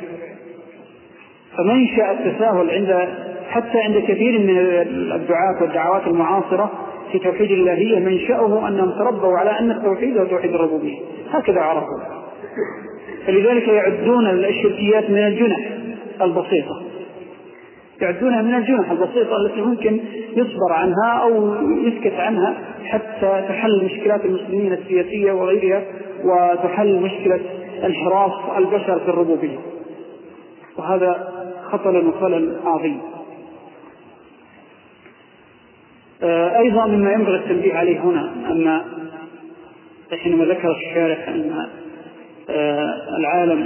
فمنشأ التساهل عند حتى عند كثير من الدعاة والدعوات المعاصرة في توحيد الإلهية منشأه أنهم تربوا على أن التوحيد هو توحيد الربوبية، هكذا عرفوا. فلذلك يعدون الشركيات من الجنح البسيطة، يعدونها من الجنح البسيطة التي ممكن يصبر عنها أو يسكت عنها حتى تحل مشكلات المسلمين السياسية وغيرها، وتحل مشكلة انحراف البشر في الربوبية. وهذا خطر وخلل عظيم. أيضا مما ينبغي التنبيه عليه هنا أن حينما ذكر الشارح أن العالم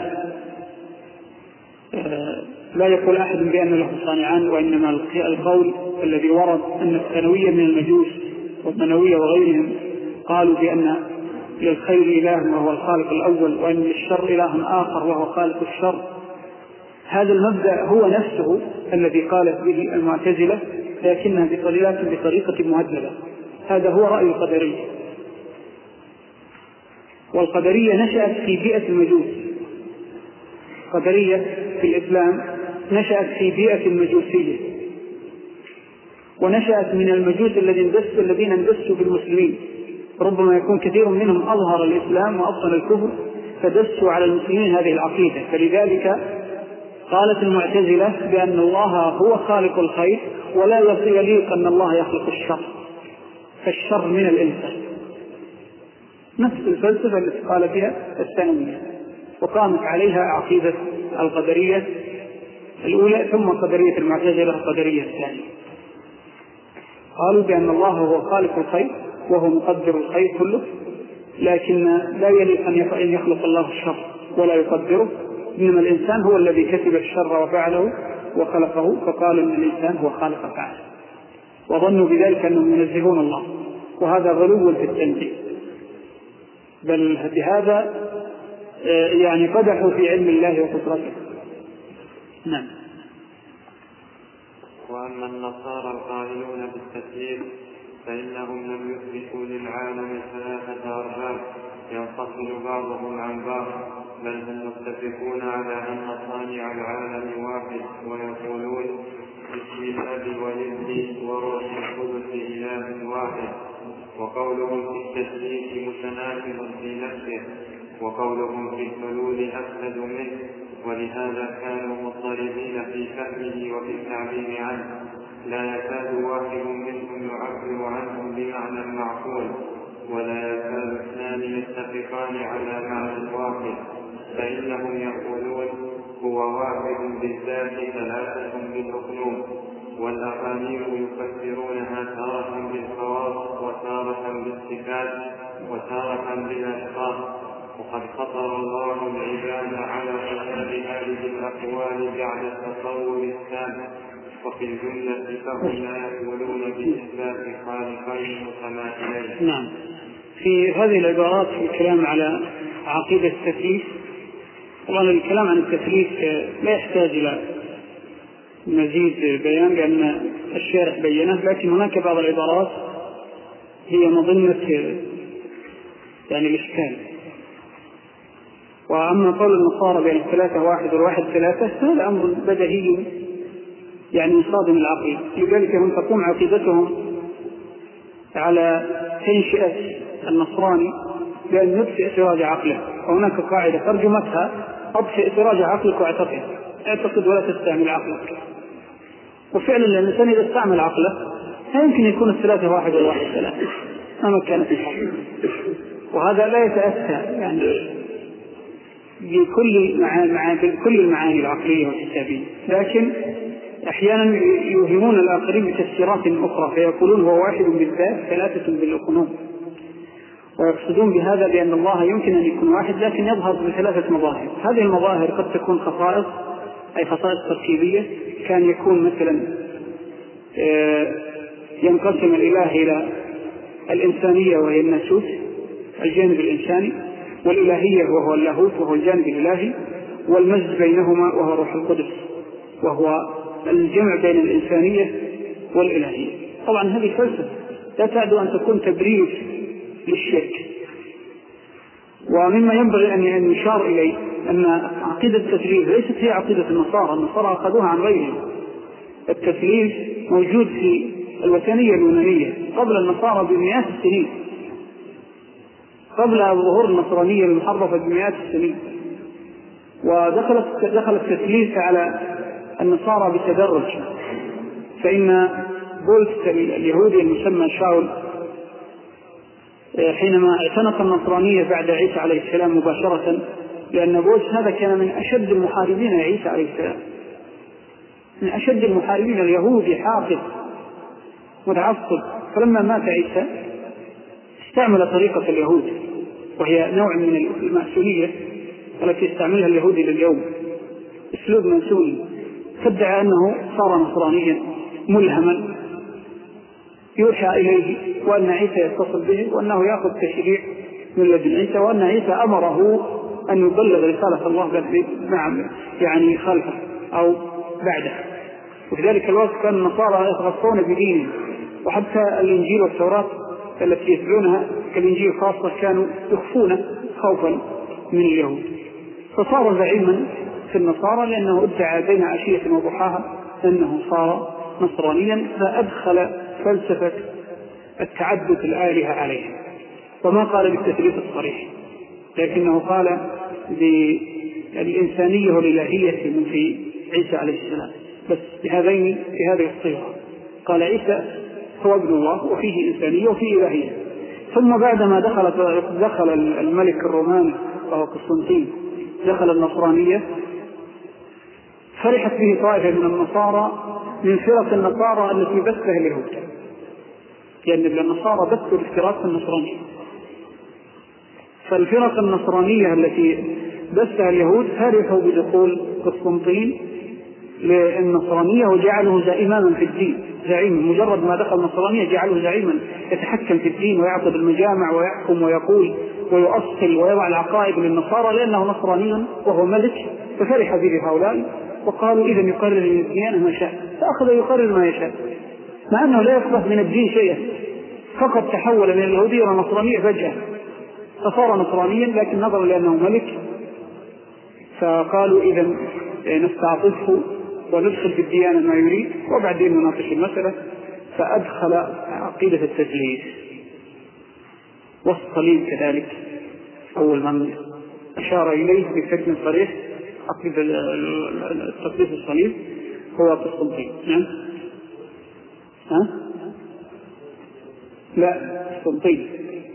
لا يقول أحد بأن له صانعان، وإنما القول الذي ورد أن الثانوية من المجوس والمنوية وغيرهم قالوا بأن للخير إله وهو الخالق الأول، وأن للشر إله آخر وهو خالق الشر. هذا المبدأ هو نفسه الذي قالت به المعتزلة، لكنها بطريقة مهذبة. هذا هو رأي القدرية، والقدرية نشأت في بيئة المجوس. القدرية في الإسلام نشأت في بيئة المجوسية، ونشأت من المجوس الذين اندسوا بالمسلمين. ربما يكون كثير منهم أظهر الإسلام وأبطن الكفر فدسوا على المسلمين هذه العقيدة. فلذلك قالت المعتزلة بأن الله هو خالق الخير ولا يليق أن الله يخلق الشر، فالشر من الإنسان. نفس الفلسفة التي قال بها الثانوية، وقامت عليها عقيدة القدرية الأولى ثم قدرية المعتزلة القدرية الثانية. قالوا بأن الله هو خالق الخير وهو مقدر الخير كله، لكن لا يليق أن يخلق الله الشر ولا يقدره، إنما الإنسان هو الذي كتب الشر وفعله وخلقه، فقالوا أن الإنسان هو خالق فعله، وظنوا بذلك أنهم ينزهون الله، وهذا غلو في التنزيه، بل بهذا يعني قدحوا في علم الله وقدرته. نعم. وأما النصارى القائلون بالتثليث فإنهم لم يثبتوا للعالم ثلاثة أرباب ينفصل بعضهم عن بعض، بل هم متفقون على أن صانع العالم واحد، ويقولون باسم الأب والابن وروح القدس إله واحد. وقولهم في التثليث متناقض في نفسه، وقولهم في الحلول أفسد منه، ولهذا كانوا مضطربين في فهمه وفي التعبير عنه، لا يكاد واحد منهم يعبر عنه بمعنى معقول، ولا يكاد اثنان يتفقان على معنى واحد، فإنهم يقولون هو واحد بالذات ثلاثة بالمخلوق، والأقانيم يفسرونها تارة بالخواص وتارة بالصفات وتارة بالأشخاص. وقد فطر الله العباد على حساب هذه الأقوال بعد التصور الثاني، وفي الجملة فهم لا يقولون بإثبات خالقين متماثلين. نعم. في هذه العبارات في الكلام على عقيدة التثليث. طبعا الكلام عن التثليث لا يحتاج إلى مزيد بيان لأن الشارح بينه، لكن هناك بعض العبارات هي مظنة يعني الإشكال. وأما قول النصارى بأن الثلاثة واحد والواحد ثلاثة هذا أمر بديهي يعني يصادم العقيدة، لذلك هم تقوم عقيدتهم على تنشئة النصراني بأن يطفئ سراج عقله. وهناك قاعدة ترجمتها أطفئ سراج عقلك واعتقد، اعتقد ولا تستعمل عقلك. وفعلا الإنسان إذا استعمل عقله لا يمكن يكون الثلاثة واحد والواحد ثلاثة أما كانت الحق. وهذا لا يتأتى يعني بكل مع مع بكل المعاني العقلية والحسابية، لكن أحيانا يوهمون الآخرين بتفسيرات أخرى فيقولون هو واحد بالذات ثلاثة بالأقنوم، ويقصدون بهذا بأن الله يمكن أن يكون واحد لكن يظهر بثلاثة مظاهر. هذه المظاهر قد تكون خصائص أي خصائص تركيبية، كان يكون مثلا ينقسم الإله إلى الإنسانية وهي الناسوت الجانب الإنساني، والإلهية وهو اللاهوت وهو الجانب الإلهي، والمزج بينهما وهو روح القدس وهو الجمع بين الإنسانية والإلهية. طبعا هذه فلسفة لا تعد أن تكون تبرير للشرك. ومما ينبغي أن يشار إليه أن عقيدة التثليث ليست هي عقيدة النصارى، النصارى أخذوها عن غيرهم. التثليث موجود في الوثنية اليونانية قبل النصارى بمئات السنين، قبل ظهور النصرانية المحرفة بمئات السنين. ودخلت دخل التثليث على النصارى بتدرج، فإن بولس اليهودي المسمى شاول حينما اعتنق النصرانية بعد عيسى عليه السلام مباشرة، لأن بولس هذا كان من أشد المحاربين لعيسى عليه السلام، من أشد المحاربين اليهودي حافظ متعصب. فلما مات عيسى استعمل طريقة اليهود وهي نوع من المأسونية التي يستعملها اليهود لليوم، اسلوب مأسوني، فادعى أنه صار نصرانيا ملهما يوحى إليه وأن عيسى يتصل به وأنه يأخذ تشريع من لدن عيسى، وأن عيسى أمره أن يبلغ رسالة الله نعم يعني خلفه أو بعده. وفي ذلك الوقت كان النصارى يتغطون بدينهم، وحتى الإنجيل والتوراة التي يتبعونها كالإنجيل خاصة كانوا يخفونه خوفا من اليهود. فصار زعيما في النصارى لأنه ادعى بين عشية وضحاها أنه صار نصرانيا، فأدخل فلسفة التعدد الآلهة عليه، وما قال بالتثليث الصريح، لكنه قال بالإنسانية والإلهية من في عيسى عليه السلام، بس بهذين في هذه الصيغة. قال عيسى هو ابن الله وفيه إنسانية وفيه إلهية. ثم بعدما دخل دخل الملك الروماني وهو قسطنطين دخل النصرانية، فرحت به طائفة من النصارى من فرق النصارى التي بثها اليهود، لأن يعني النصارى بثوا الافتراق النصراني. فالفرق النصرانية التي بثها اليهود فرحوا بدخول قسطنطين للنصرانية وجعله إماما في الدين، زعيم. مجرد ما دخل النصرانية جعله زعيما يتحكم في الدين ويعقد المجامع ويحكم ويقول ويؤصل ويضع العقائد للنصارى لأنه نصراني وهو ملك. ففرح به هؤلاء وقالوا إذا يقرر الديانة ما شاء، فأخذ يقرر ما يشاء مع أنه لا يفقه من الدين شيئا، فقط تحول من اليهودية إلى النصرانية فجأة، فصار نصرانيا لكن نظرا لأنه ملك فقالوا إذا نستعطفه وندخل في الديانة ما يريد وبعدين نناقش المسألة. فأدخل عقيدة التثليث والصليب كذلك، أول من أشار إليه بشكل صريح عقيدة التثليث الصليب هو قسطنطين. نعم ها؟ لا قسطنطين.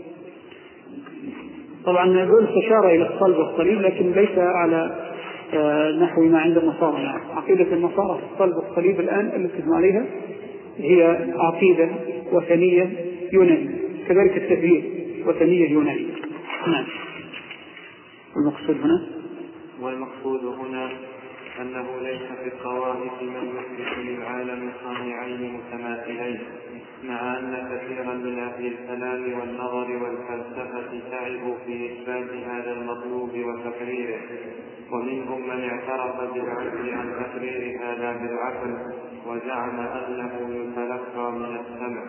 طبعا بولس أشار إلى الصلب والصليب لكن ليس على نحو ما عند النصارى. يعني عقيدة النصارى في الصلب والصليب الآن التي تسمى عليها هي عقيدة وثنية يونانية، كذلك التثليث وثنية يونانية. نعم. المقصود هنا والمقصود هنا أنه ليس في الطوائف من يثبت للعالم صانعين متماثلين، مع أن كثيرا من أهل الكلام والنظر والفلسفة تعبوا في إثبات هذا المطلوب وتقريره، ومنهم من اعترف بالعجز عن تقرير هذا بالعقل وزعم أنه يتلقى من السمع.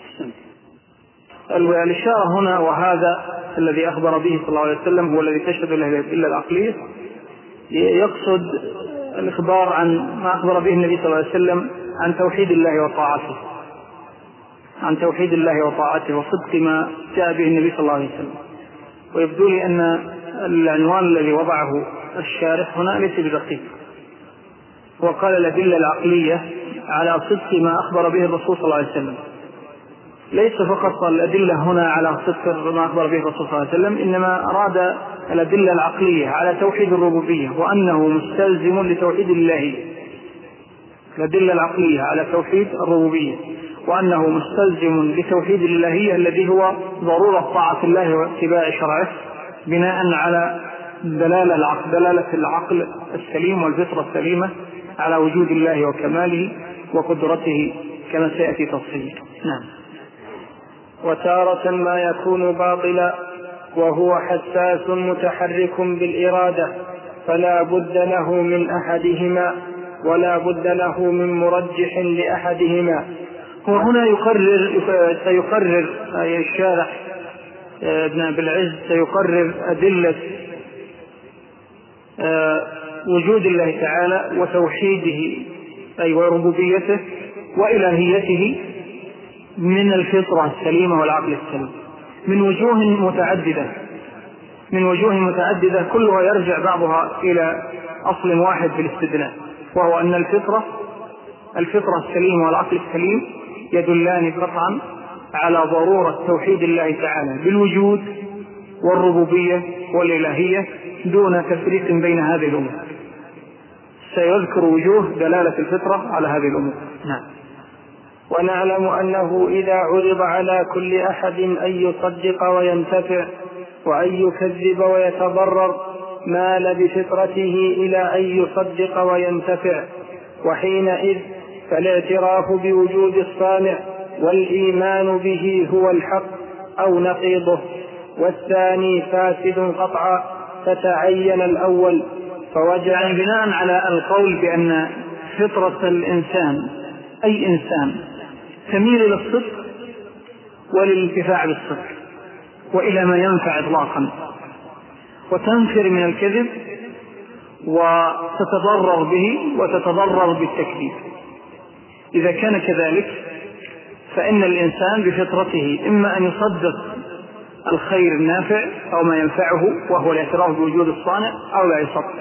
الإشارة هنا، وهذا الذي أخبر به صلى الله عليه وسلم هو الذي تشهد له الأدلة العقلية، يقصد الإخبار عن ما أخبر به النبي صلى الله عليه وسلم عن توحيد الله وطاعته، عن توحيد الله وطاعته وصدق ما جاء به النبي صلى الله عليه وسلم. ويبدو لي أن العنوان الذي وضعه الشارح هنا ليس بدقيق، وقال الأدلة العقلية على صدق ما أخبر به الرسول صلى الله عليه وسلم. ليس فقط الأدلة هنا على صدق ما أخبر به الرسول صلى الله عليه وسلم، إنما أراد الأدلة العقلية على توحيد الربوبية وأنه مستلزم لتوحيد الله. الأدلة العقلية على توحيد الربوبية وأنه مستلزم لتوحيد الإلهية الذي هو ضرورة طاعة الله واتباع شرعه بناء على دلالة العقل, دلالة العقل السليم والفطرة السليمة على وجود الله وكماله وقدرته كما سيأتي تفصيله. نعم. وتارة ما يكون باطلا وهو حساس متحرك بالإرادة فلا بد له من أحدهما ولا بد له من مرجح لأحدهما. وهنا يقرر سيقرر الشارح ابن أبي العز سيقرر أدلة وجود الله تعالى وتوحيده أي وربوبيته وإلهيته من الفطرة السليمة والعقل السليم من وجوه متعددة من وجوه متعددة كلها يرجع بعضها إلى أصل واحد في الاستدلال، وهو أن الفطرة الفطرة السليمة والعقل السليم يدلان قطعا على ضرورة توحيد الله تعالى بالوجود والربوبية والإلهية دون تفريق بين هذه الأمور. سيذكر وجوه دلالة الفطرة على هذه الأمور. نعم. ونعلم أنه إذا عرض على كل أحد أن يصدق وينتفع وأن يكذب ويتضرر مال بفطرته إلى أن يصدق وينتفع، وحينئذ فالاعتراف بوجود الصانع والإيمان به هو الحق أو نقيضه، والثاني فاسد قطعا فتعين الأول فوجب. يعني بناء على القول بأن فطرة الإنسان أي إنسان تميل إلى الصدق وللانتفاع بالصدق وإلى ما ينفع إطلاقا، وتنفر من الكذب وتتضرر به وتتضرر بالتكذيب. إذا كان كذلك فإن الإنسان بفطرته إما أن يصدق الخير النافع أو ما ينفعه وهو الاعتراف بوجود الصانع أو لا يصدق.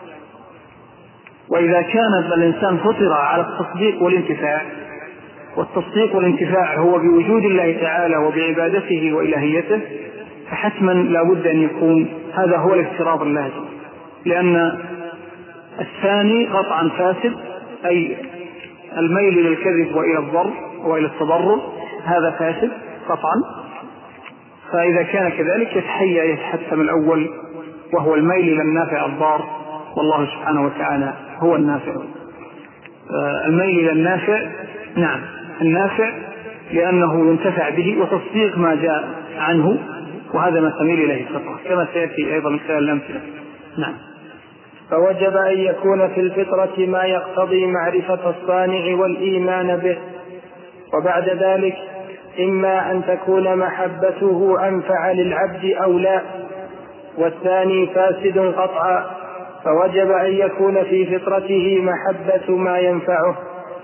وإذا كان الإنسان فطر على التصديق والانتفاع، والتصديق والانتفاع هو بوجود الله تعالى وبعبادته وإلهيته، فحتما لا بد أن يكون هذا هو الافتراض اللازم، لأن الثاني قطعا فاسد، أي الميل للكذب وإلى الضر وإلى التضرر هذا فاسد قطعا. فإذا كان كذلك يتحيى يتحتم الأول وهو الميل إلى النافع الضار، والله سبحانه وتعالى هو النافع. الميل إلى النافع نعم النافع لأنه ينتفع به وتصديق ما جاء عنه، وهذا ما تميل إليه الفطرة كما سيأتي أيضا من خلال الأمثلة. نعم. فوجب أن يكون في الفطرة ما يقتضي معرفة الصانع والإيمان به، وبعد ذلك إما أن تكون محبته أنفع للعبد أو لا، والثاني فاسد قطعا، فوجب أن يكون في فطرته محبة ما ينفعه.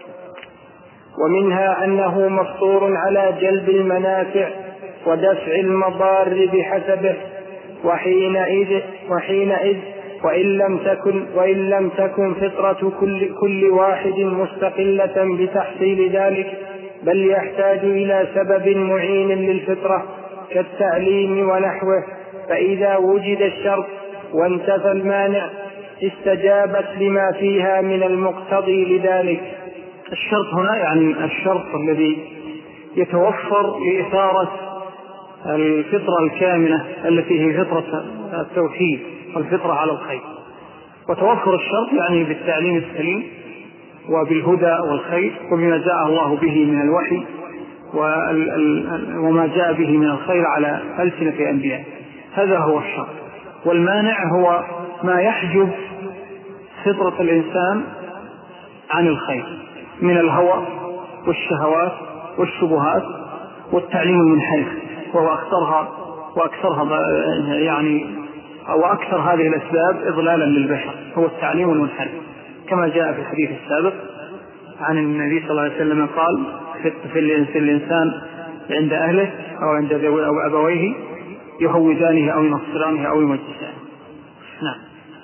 ومنها أنه مفطور على جلب المنافع ودفع المضار بحسبه، وحينئذ, وحينئذ وإن لم تكن, وإن لم تكن فطرة كل, كل واحد مستقلة بتحصيل ذلك، بل يحتاج إلى سبب معين للفطرة كالتعليم ونحوه، فإذا وجد الشرط وانتفى المانع استجابت لما فيها من المقتضي لذلك. الشرط هنا يعني الشرط الذي يتوفر لإثارة الفطرة الكامنة التي هي فطرة التوحيد والفطرة على الخير. وتوفر الشرط يعني بالتعليم السليم وبالهدى والخير وبما جاء الله به من الوحي وما جاء به من الخير على ألسنة أنبياء. هذا هو الشر. والمانع هو ما يحجب فطرة الإنسان عن الخير من الهوى والشهوات والشبهات والتعليم المنحرف، وهو أكثرها وأكثرها يعني أو أكثر هذه الأسباب إضلالا للبشر هو التعليم المنحرف، كما جاء في الحديث السابق عن النبي صلى الله عليه وسلم قال في الإنسان عند أهله أو عند أبويه يهودانه أو ينصرانه أو يمجسانه. نعم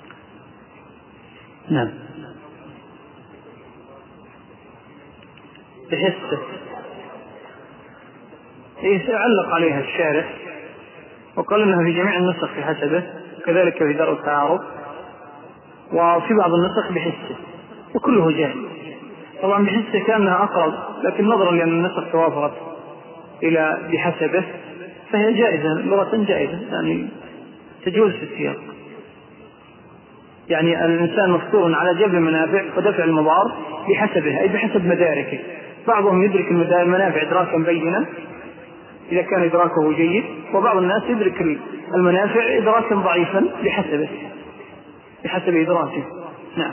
نعم بحسه يعلق عليها الشارح وقال انها في جميع النسخ في حسبه، كذلك في دار التعارض، وفي بعض النسخ بحسه، وكله جائز. طبعا بحسه كانها اقرب، لكن نظرا لان النسخ توافرت الى بحسبه فهي جائزه، لغه جائزه، يعني تجوز في السياق. يعني الانسان مفطور على جلب المنافع ودفع المضار بحسبه، اي بحسب مداركه. بعضهم يدرك المنافع ادراكا بينا إذا كان إدراكه جيد، وبعض الناس يدرك المنافع إدراكا ضعيفا بحسبه بحسب إدراكه. نعم.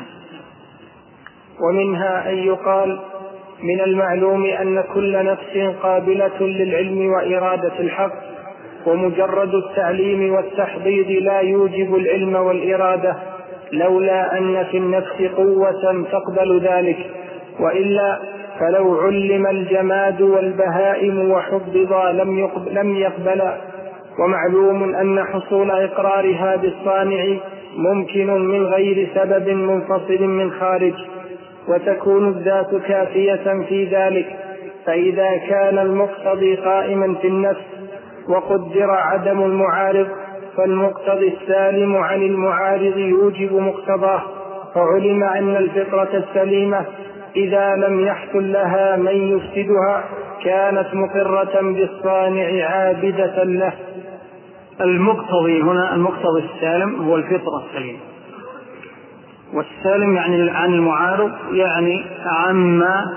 ومنها أن يقال من المعلوم أن كل نفس قابلة للعلم وإرادة الحق، ومجرد التعليم والتحضيض لا يوجب العلم والإرادة، لولا أن في النفس قوة تقبل ذلك، وإلا فلو علم الجماد والبهائم وحضضا لم يقبلا. ومعلوم أن حصول إقرارها بالصانع ممكن من غير سبب منفصل من خارج، وتكون الذات كافية في ذلك. فإذا كان المقتضي قائما في النفس وقدر عدم المعارض، فالمقتضي السالم عن المعارض يوجب مقتضاه. فعلم أن الفطرة السليمة إذا لم يحصل لها من يفسدها كانت مقرة بالصانع عابدة له. المقتضي هنا المقتضي السالم هو الفطرة السليمة، والسالم يعني عن المعارض، يعني عما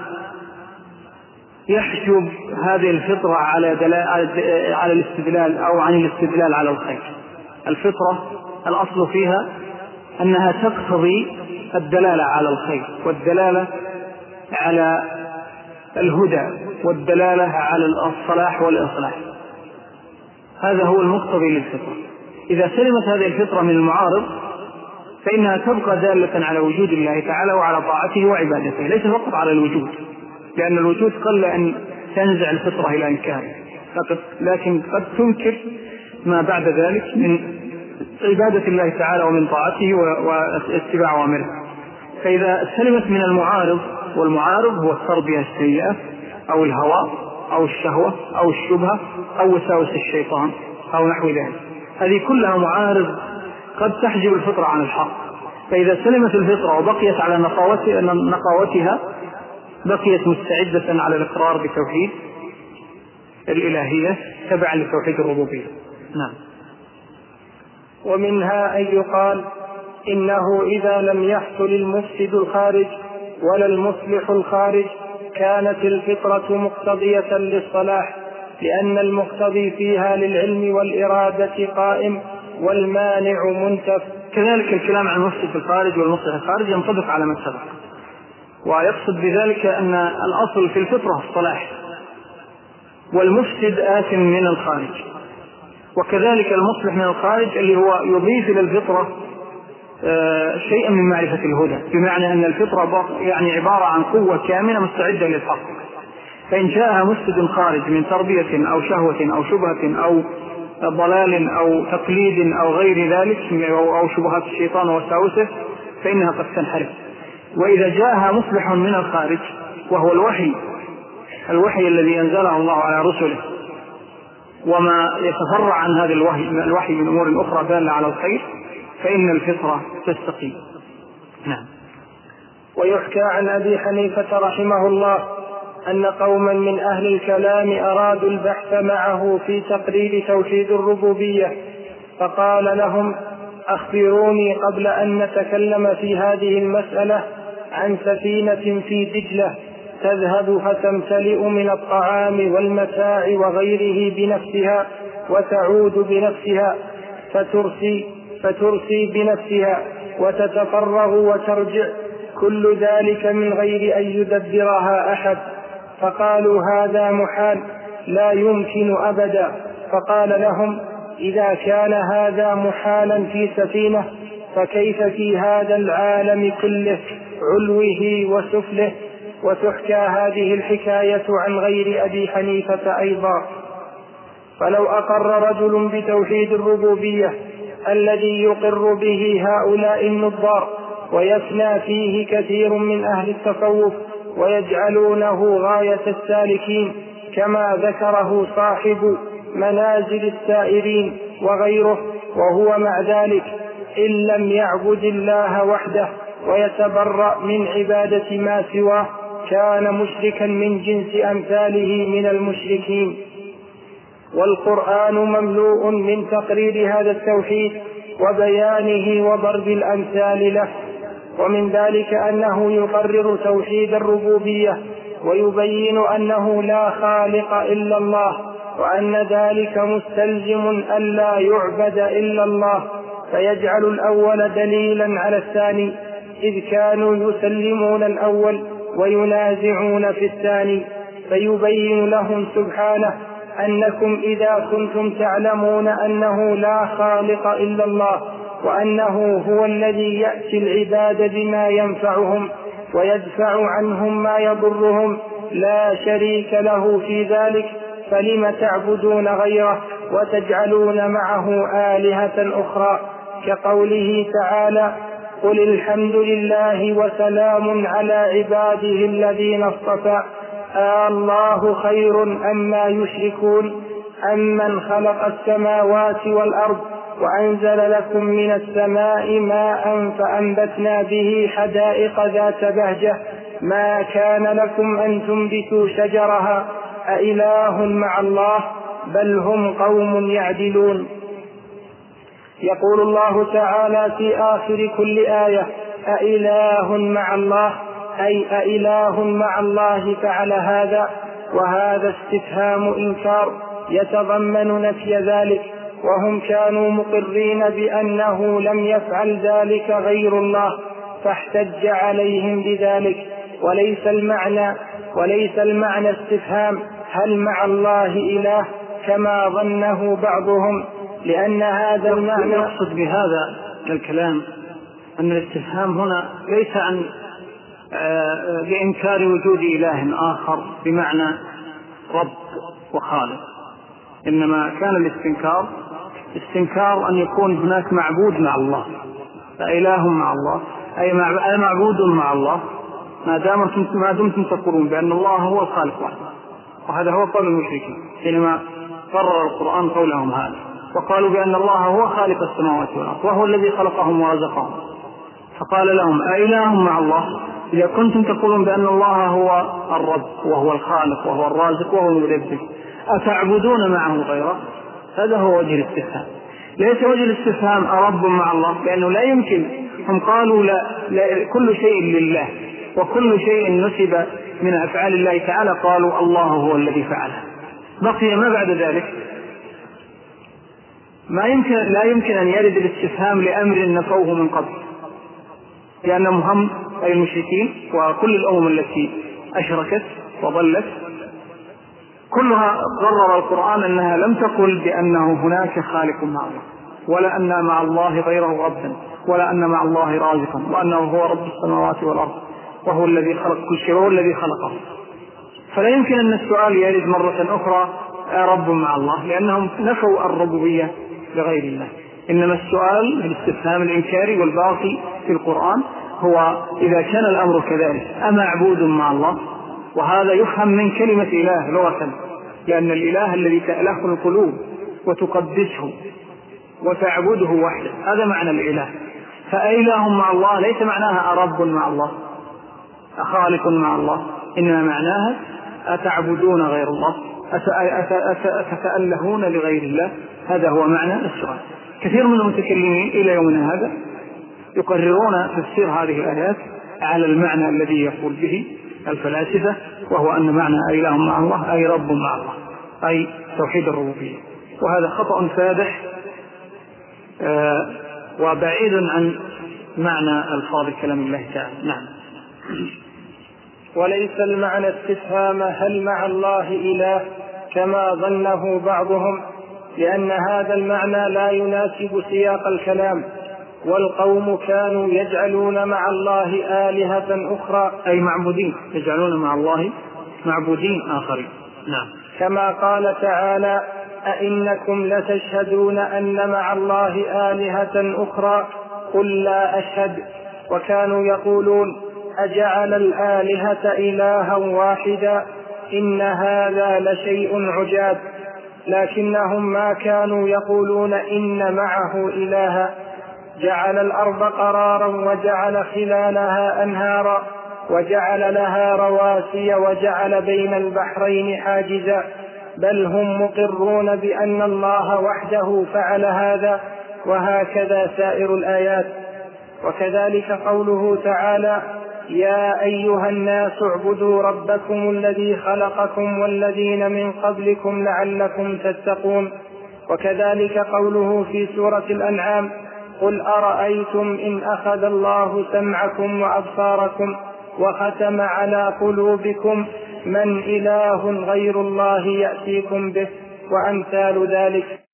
يحجب هذه الفطرة على على الاستدلال أو عن الاستدلال على الخير. الفطرة الأصل فيها أنها تقتضي الدلالة على الخير والدلالة على الهدى والدلالة على الصلاح والإصلاح. هذا هو المقتضي للفطرة. إذا سلمت هذه الفطرة من المعارض فإنها تبقى دالة على وجود الله تعالى وعلى طاعته وعبادته، ليس فقط على الوجود، لأن الوجود قل أن تنزع الفطرة إلى إنكار فقط، لكن قد تنكر ما بعد ذلك من عبادة الله تعالى ومن طاعته واتباع أوامره. فإذا سلمت من المعارض، والمعارض هو التربية السيئة أو الهوى أو الشهوة أو الشبهة أو وساوس الشيطان أو نحو ذلك، هذه كلها معارض قد تحجب الفطرة عن الحق. فإذا سلمت الفطرة وبقيت على نقاوتها بقيت مستعدة على الإقرار بتوحيد الإلهية تبعا لتوحيد الربوبية. نعم. ومنها أن يقال إنه إذا لم يحصل المفسد الخارج ولا المصلح الخارج كانت الفطرة مقتضية للصلاح، لأن المقتضي فيها للعلم والإرادة قائم والمانع منتف. كذلك الكلام عن المفسد الخارج والمصلح الخارج ينطبق على ما سبق، ويقصد بذلك أن الأصل في الفطرة الصلاح، والمفسد آت من الخارج، وكذلك المصلح من الخارج اللي هو يضيف إلى الفطرة شيئا من معرفة الهدى، بمعنى أن الفطرة يعني عبارة عن قوة كاملة مستعدة للحق. فإن جاءها مفسد خارج من تربية أو شهوة أو شبهة أو ضلال أو تقليد أو غير ذلك أو شبهات الشيطان ووساوسه فإنها قد تنحرف. وإذا جاءها مصلح من الخارج وهو الوحي الوحي الذي أنزله الله على رسله وما يتفرع عن هذا الوحي الوحي من أمور أخرى دالة على الخير فإن الفطرة تستقيم. نعم. ويحكى عن أبي حنيفة رحمه الله أن قوما من أهل الكلام أرادوا البحث معه في تقرير توحيد الربوبية، فقال لهم: أخبروني قبل أن نتكلم في هذه المسألة عن سفينة في دجلة تذهب فتمتلئ من الطعام والمتاع وغيره بنفسها وتعود بنفسها فترسي, فترسي بنفسها وتتفرغ وترجع، كل ذلك من غير أن يدبرها أحد. فقالوا هذا محال لا يمكن أبدا. فقال لهم إذا كان هذا محالا في سفينة فكيف في هذا العالم كله علوه وسفله؟ وتحكى هذه الحكاية عن غير أبي حنيفة أيضا. فلو أقر رجل بتوحيد الربوبية الذي يقر به هؤلاء النظار ويفنى فيه كثير من أهل التصوف ويجعلونه غاية السالكين كما ذكره صاحب منازل السائرين وغيره، وهو مع ذلك إن لم يعبد الله وحده ويتبرأ من عبادة ما سواه كان مشركا من جنس أمثاله من المشركين. والقرآن مملوء من تقرير هذا التوحيد وبيانه وضرب الأمثال له. ومن ذلك أنه يقرر توحيد الربوبية ويبين أنه لا خالق إلا الله، وأن ذلك مستلزم أن لا يعبد إلا الله، فيجعل الأول دليلا على الثاني، إذ كانوا يسلمون الأول وينازعون في الثاني. فيبين لهم سبحانه أنكم إذا كنتم تعلمون أنه لا خالق إلا الله وأنه هو الذي يأتي العباد بما ينفعهم ويدفع عنهم ما يضرهم لا شريك له في ذلك، فلم تعبدون غيره وتجعلون معه آلهة أخرى؟ كقوله تعالى قل الحمد لله وسلام على عباده الذين اصطفى الله خير أما يشركون أمن خلق السماوات والأرض وأنزل لكم من السماء ماء فأنبتنا به حدائق ذات بهجة ما كان لكم أن تنبتوا شجرها أإله مع الله بل هم قوم يعدلون. يقول الله تعالى في آخر كل آية أإله مع الله، أي أإله مع الله فعل هذا، وهذا استفهام إنكار يتضمن نفي ذلك، وهم كانوا مقرين بأنه لم يفعل ذلك غير الله فاحتج عليهم بذلك. وليس المعنى وليس المعنى استفهام هل مع الله إله كما ظنه بعضهم، لأن هذا المعنى يقصد بهذا الكلام أن الاستفهام هنا ليس عن بإنكار وجود إله آخر بمعنى رب وخالق، إنما كان الاستنكار استنكار أن يكون هناك معبود مع الله، فإله مع الله أي معبود مع الله ما دامتم ما دمتم تقولون بأن الله هو الخالق وحده. وهذا هو قول المشركين حينما قرر القرآن قولهم هذا، وقالوا بأن الله هو خالق السماوات والأرض وهو الذي خلقهم ورزقهم. فقال لهم أإله مع الله؟ إذا كنتم تقولون بأن الله هو الرب وهو الخالق وهو الرازق وهو المدبر أتعبدون معه غيره؟ هذا هو وجه الاستفهام، ليس وجه الاستفهام أرب مع الله، لأنه لا يمكن. هم قالوا لا, لا كل شيء لله وكل شيء نسب من أفعال الله تعالى قالوا الله هو الذي فعله. بقي ما بعد ذلك ما يمكن لا يمكن أن يرد الاستفهام لأمر نفوه من قبل، لأنهم هم أي المشركين وكل الأمم التي أشركت وضلت كلها قرر القرآن أنها لم تقل بأنه هناك خالق مع الله، ولا أن مع الله غيره ربا، ولا أن مع الله رازقا، وأنه هو رب السماوات والأرض وهو الذي خلق كل شيء وهو الذي خلقه. فلا يمكن أن السؤال يرد مرة أخرى رب مع الله، لأنهم نفوا الربوبية لغير الله. إنما السؤال الاستفهام الإنكاري والباقي في القرآن هو إذا كان الأمر كذلك أمعبود مع الله؟ وهذا يفهم من كلمة إله لغة، لأن الإله الذي تأله القلوب وتقدسه وتعبده وحده هذا معنى الإله. فإله مع الله ليس معناها أرب مع الله أخالق مع الله، إنما معناها أتعبدون غير الله، أتتألهون لغير الله. هذا هو معنى السؤال. كثير من المتكلمين إلى يومنا هذا يقررون تفسير هذه الآيات على المعنى الذي يقول به الفلاسفة، وهو أن معنى إله مع الله أي رب مع الله، أي توحيد الربوبية. وهذا خطأ فادح آه وبعيد عن معنى ألفاظ كلام الله تعالى. نعم. وليس المعنى استفهام هل مع الله إله كما ظنه بعضهم، لأن هذا المعنى لا يناسب سياق الكلام، والقوم كانوا يجعلون مع الله آلهة أخرى أي معبودين، يجعلون مع الله معبودين آخرين. نعم. كما قال تعالى أئنكم لتشهدون أن مع الله آلهة أخرى قل لا أشهد، وكانوا يقولون أجعل الآلهة إلها واحدا إن هذا لشيء عجاب، لكنهم ما كانوا يقولون إن معه إلها. جعل الأرض قرارا وجعل خلالها أنهارا وجعل لها رواسي وجعل بين البحرين حاجزا، بل هم مقرون بأن الله وحده فعل هذا، وهكذا سائر الآيات. وكذلك قوله تعالى يا أيها الناس اعبدوا ربكم الذي خلقكم والذين من قبلكم لعلكم تتقون. وكذلك قوله في سورة الأنعام قل أرأيتم إن أخذ الله سمعكم وأبصاركم وختم على قلوبكم من إله غير الله يأتيكم به، وأمثال ذلك.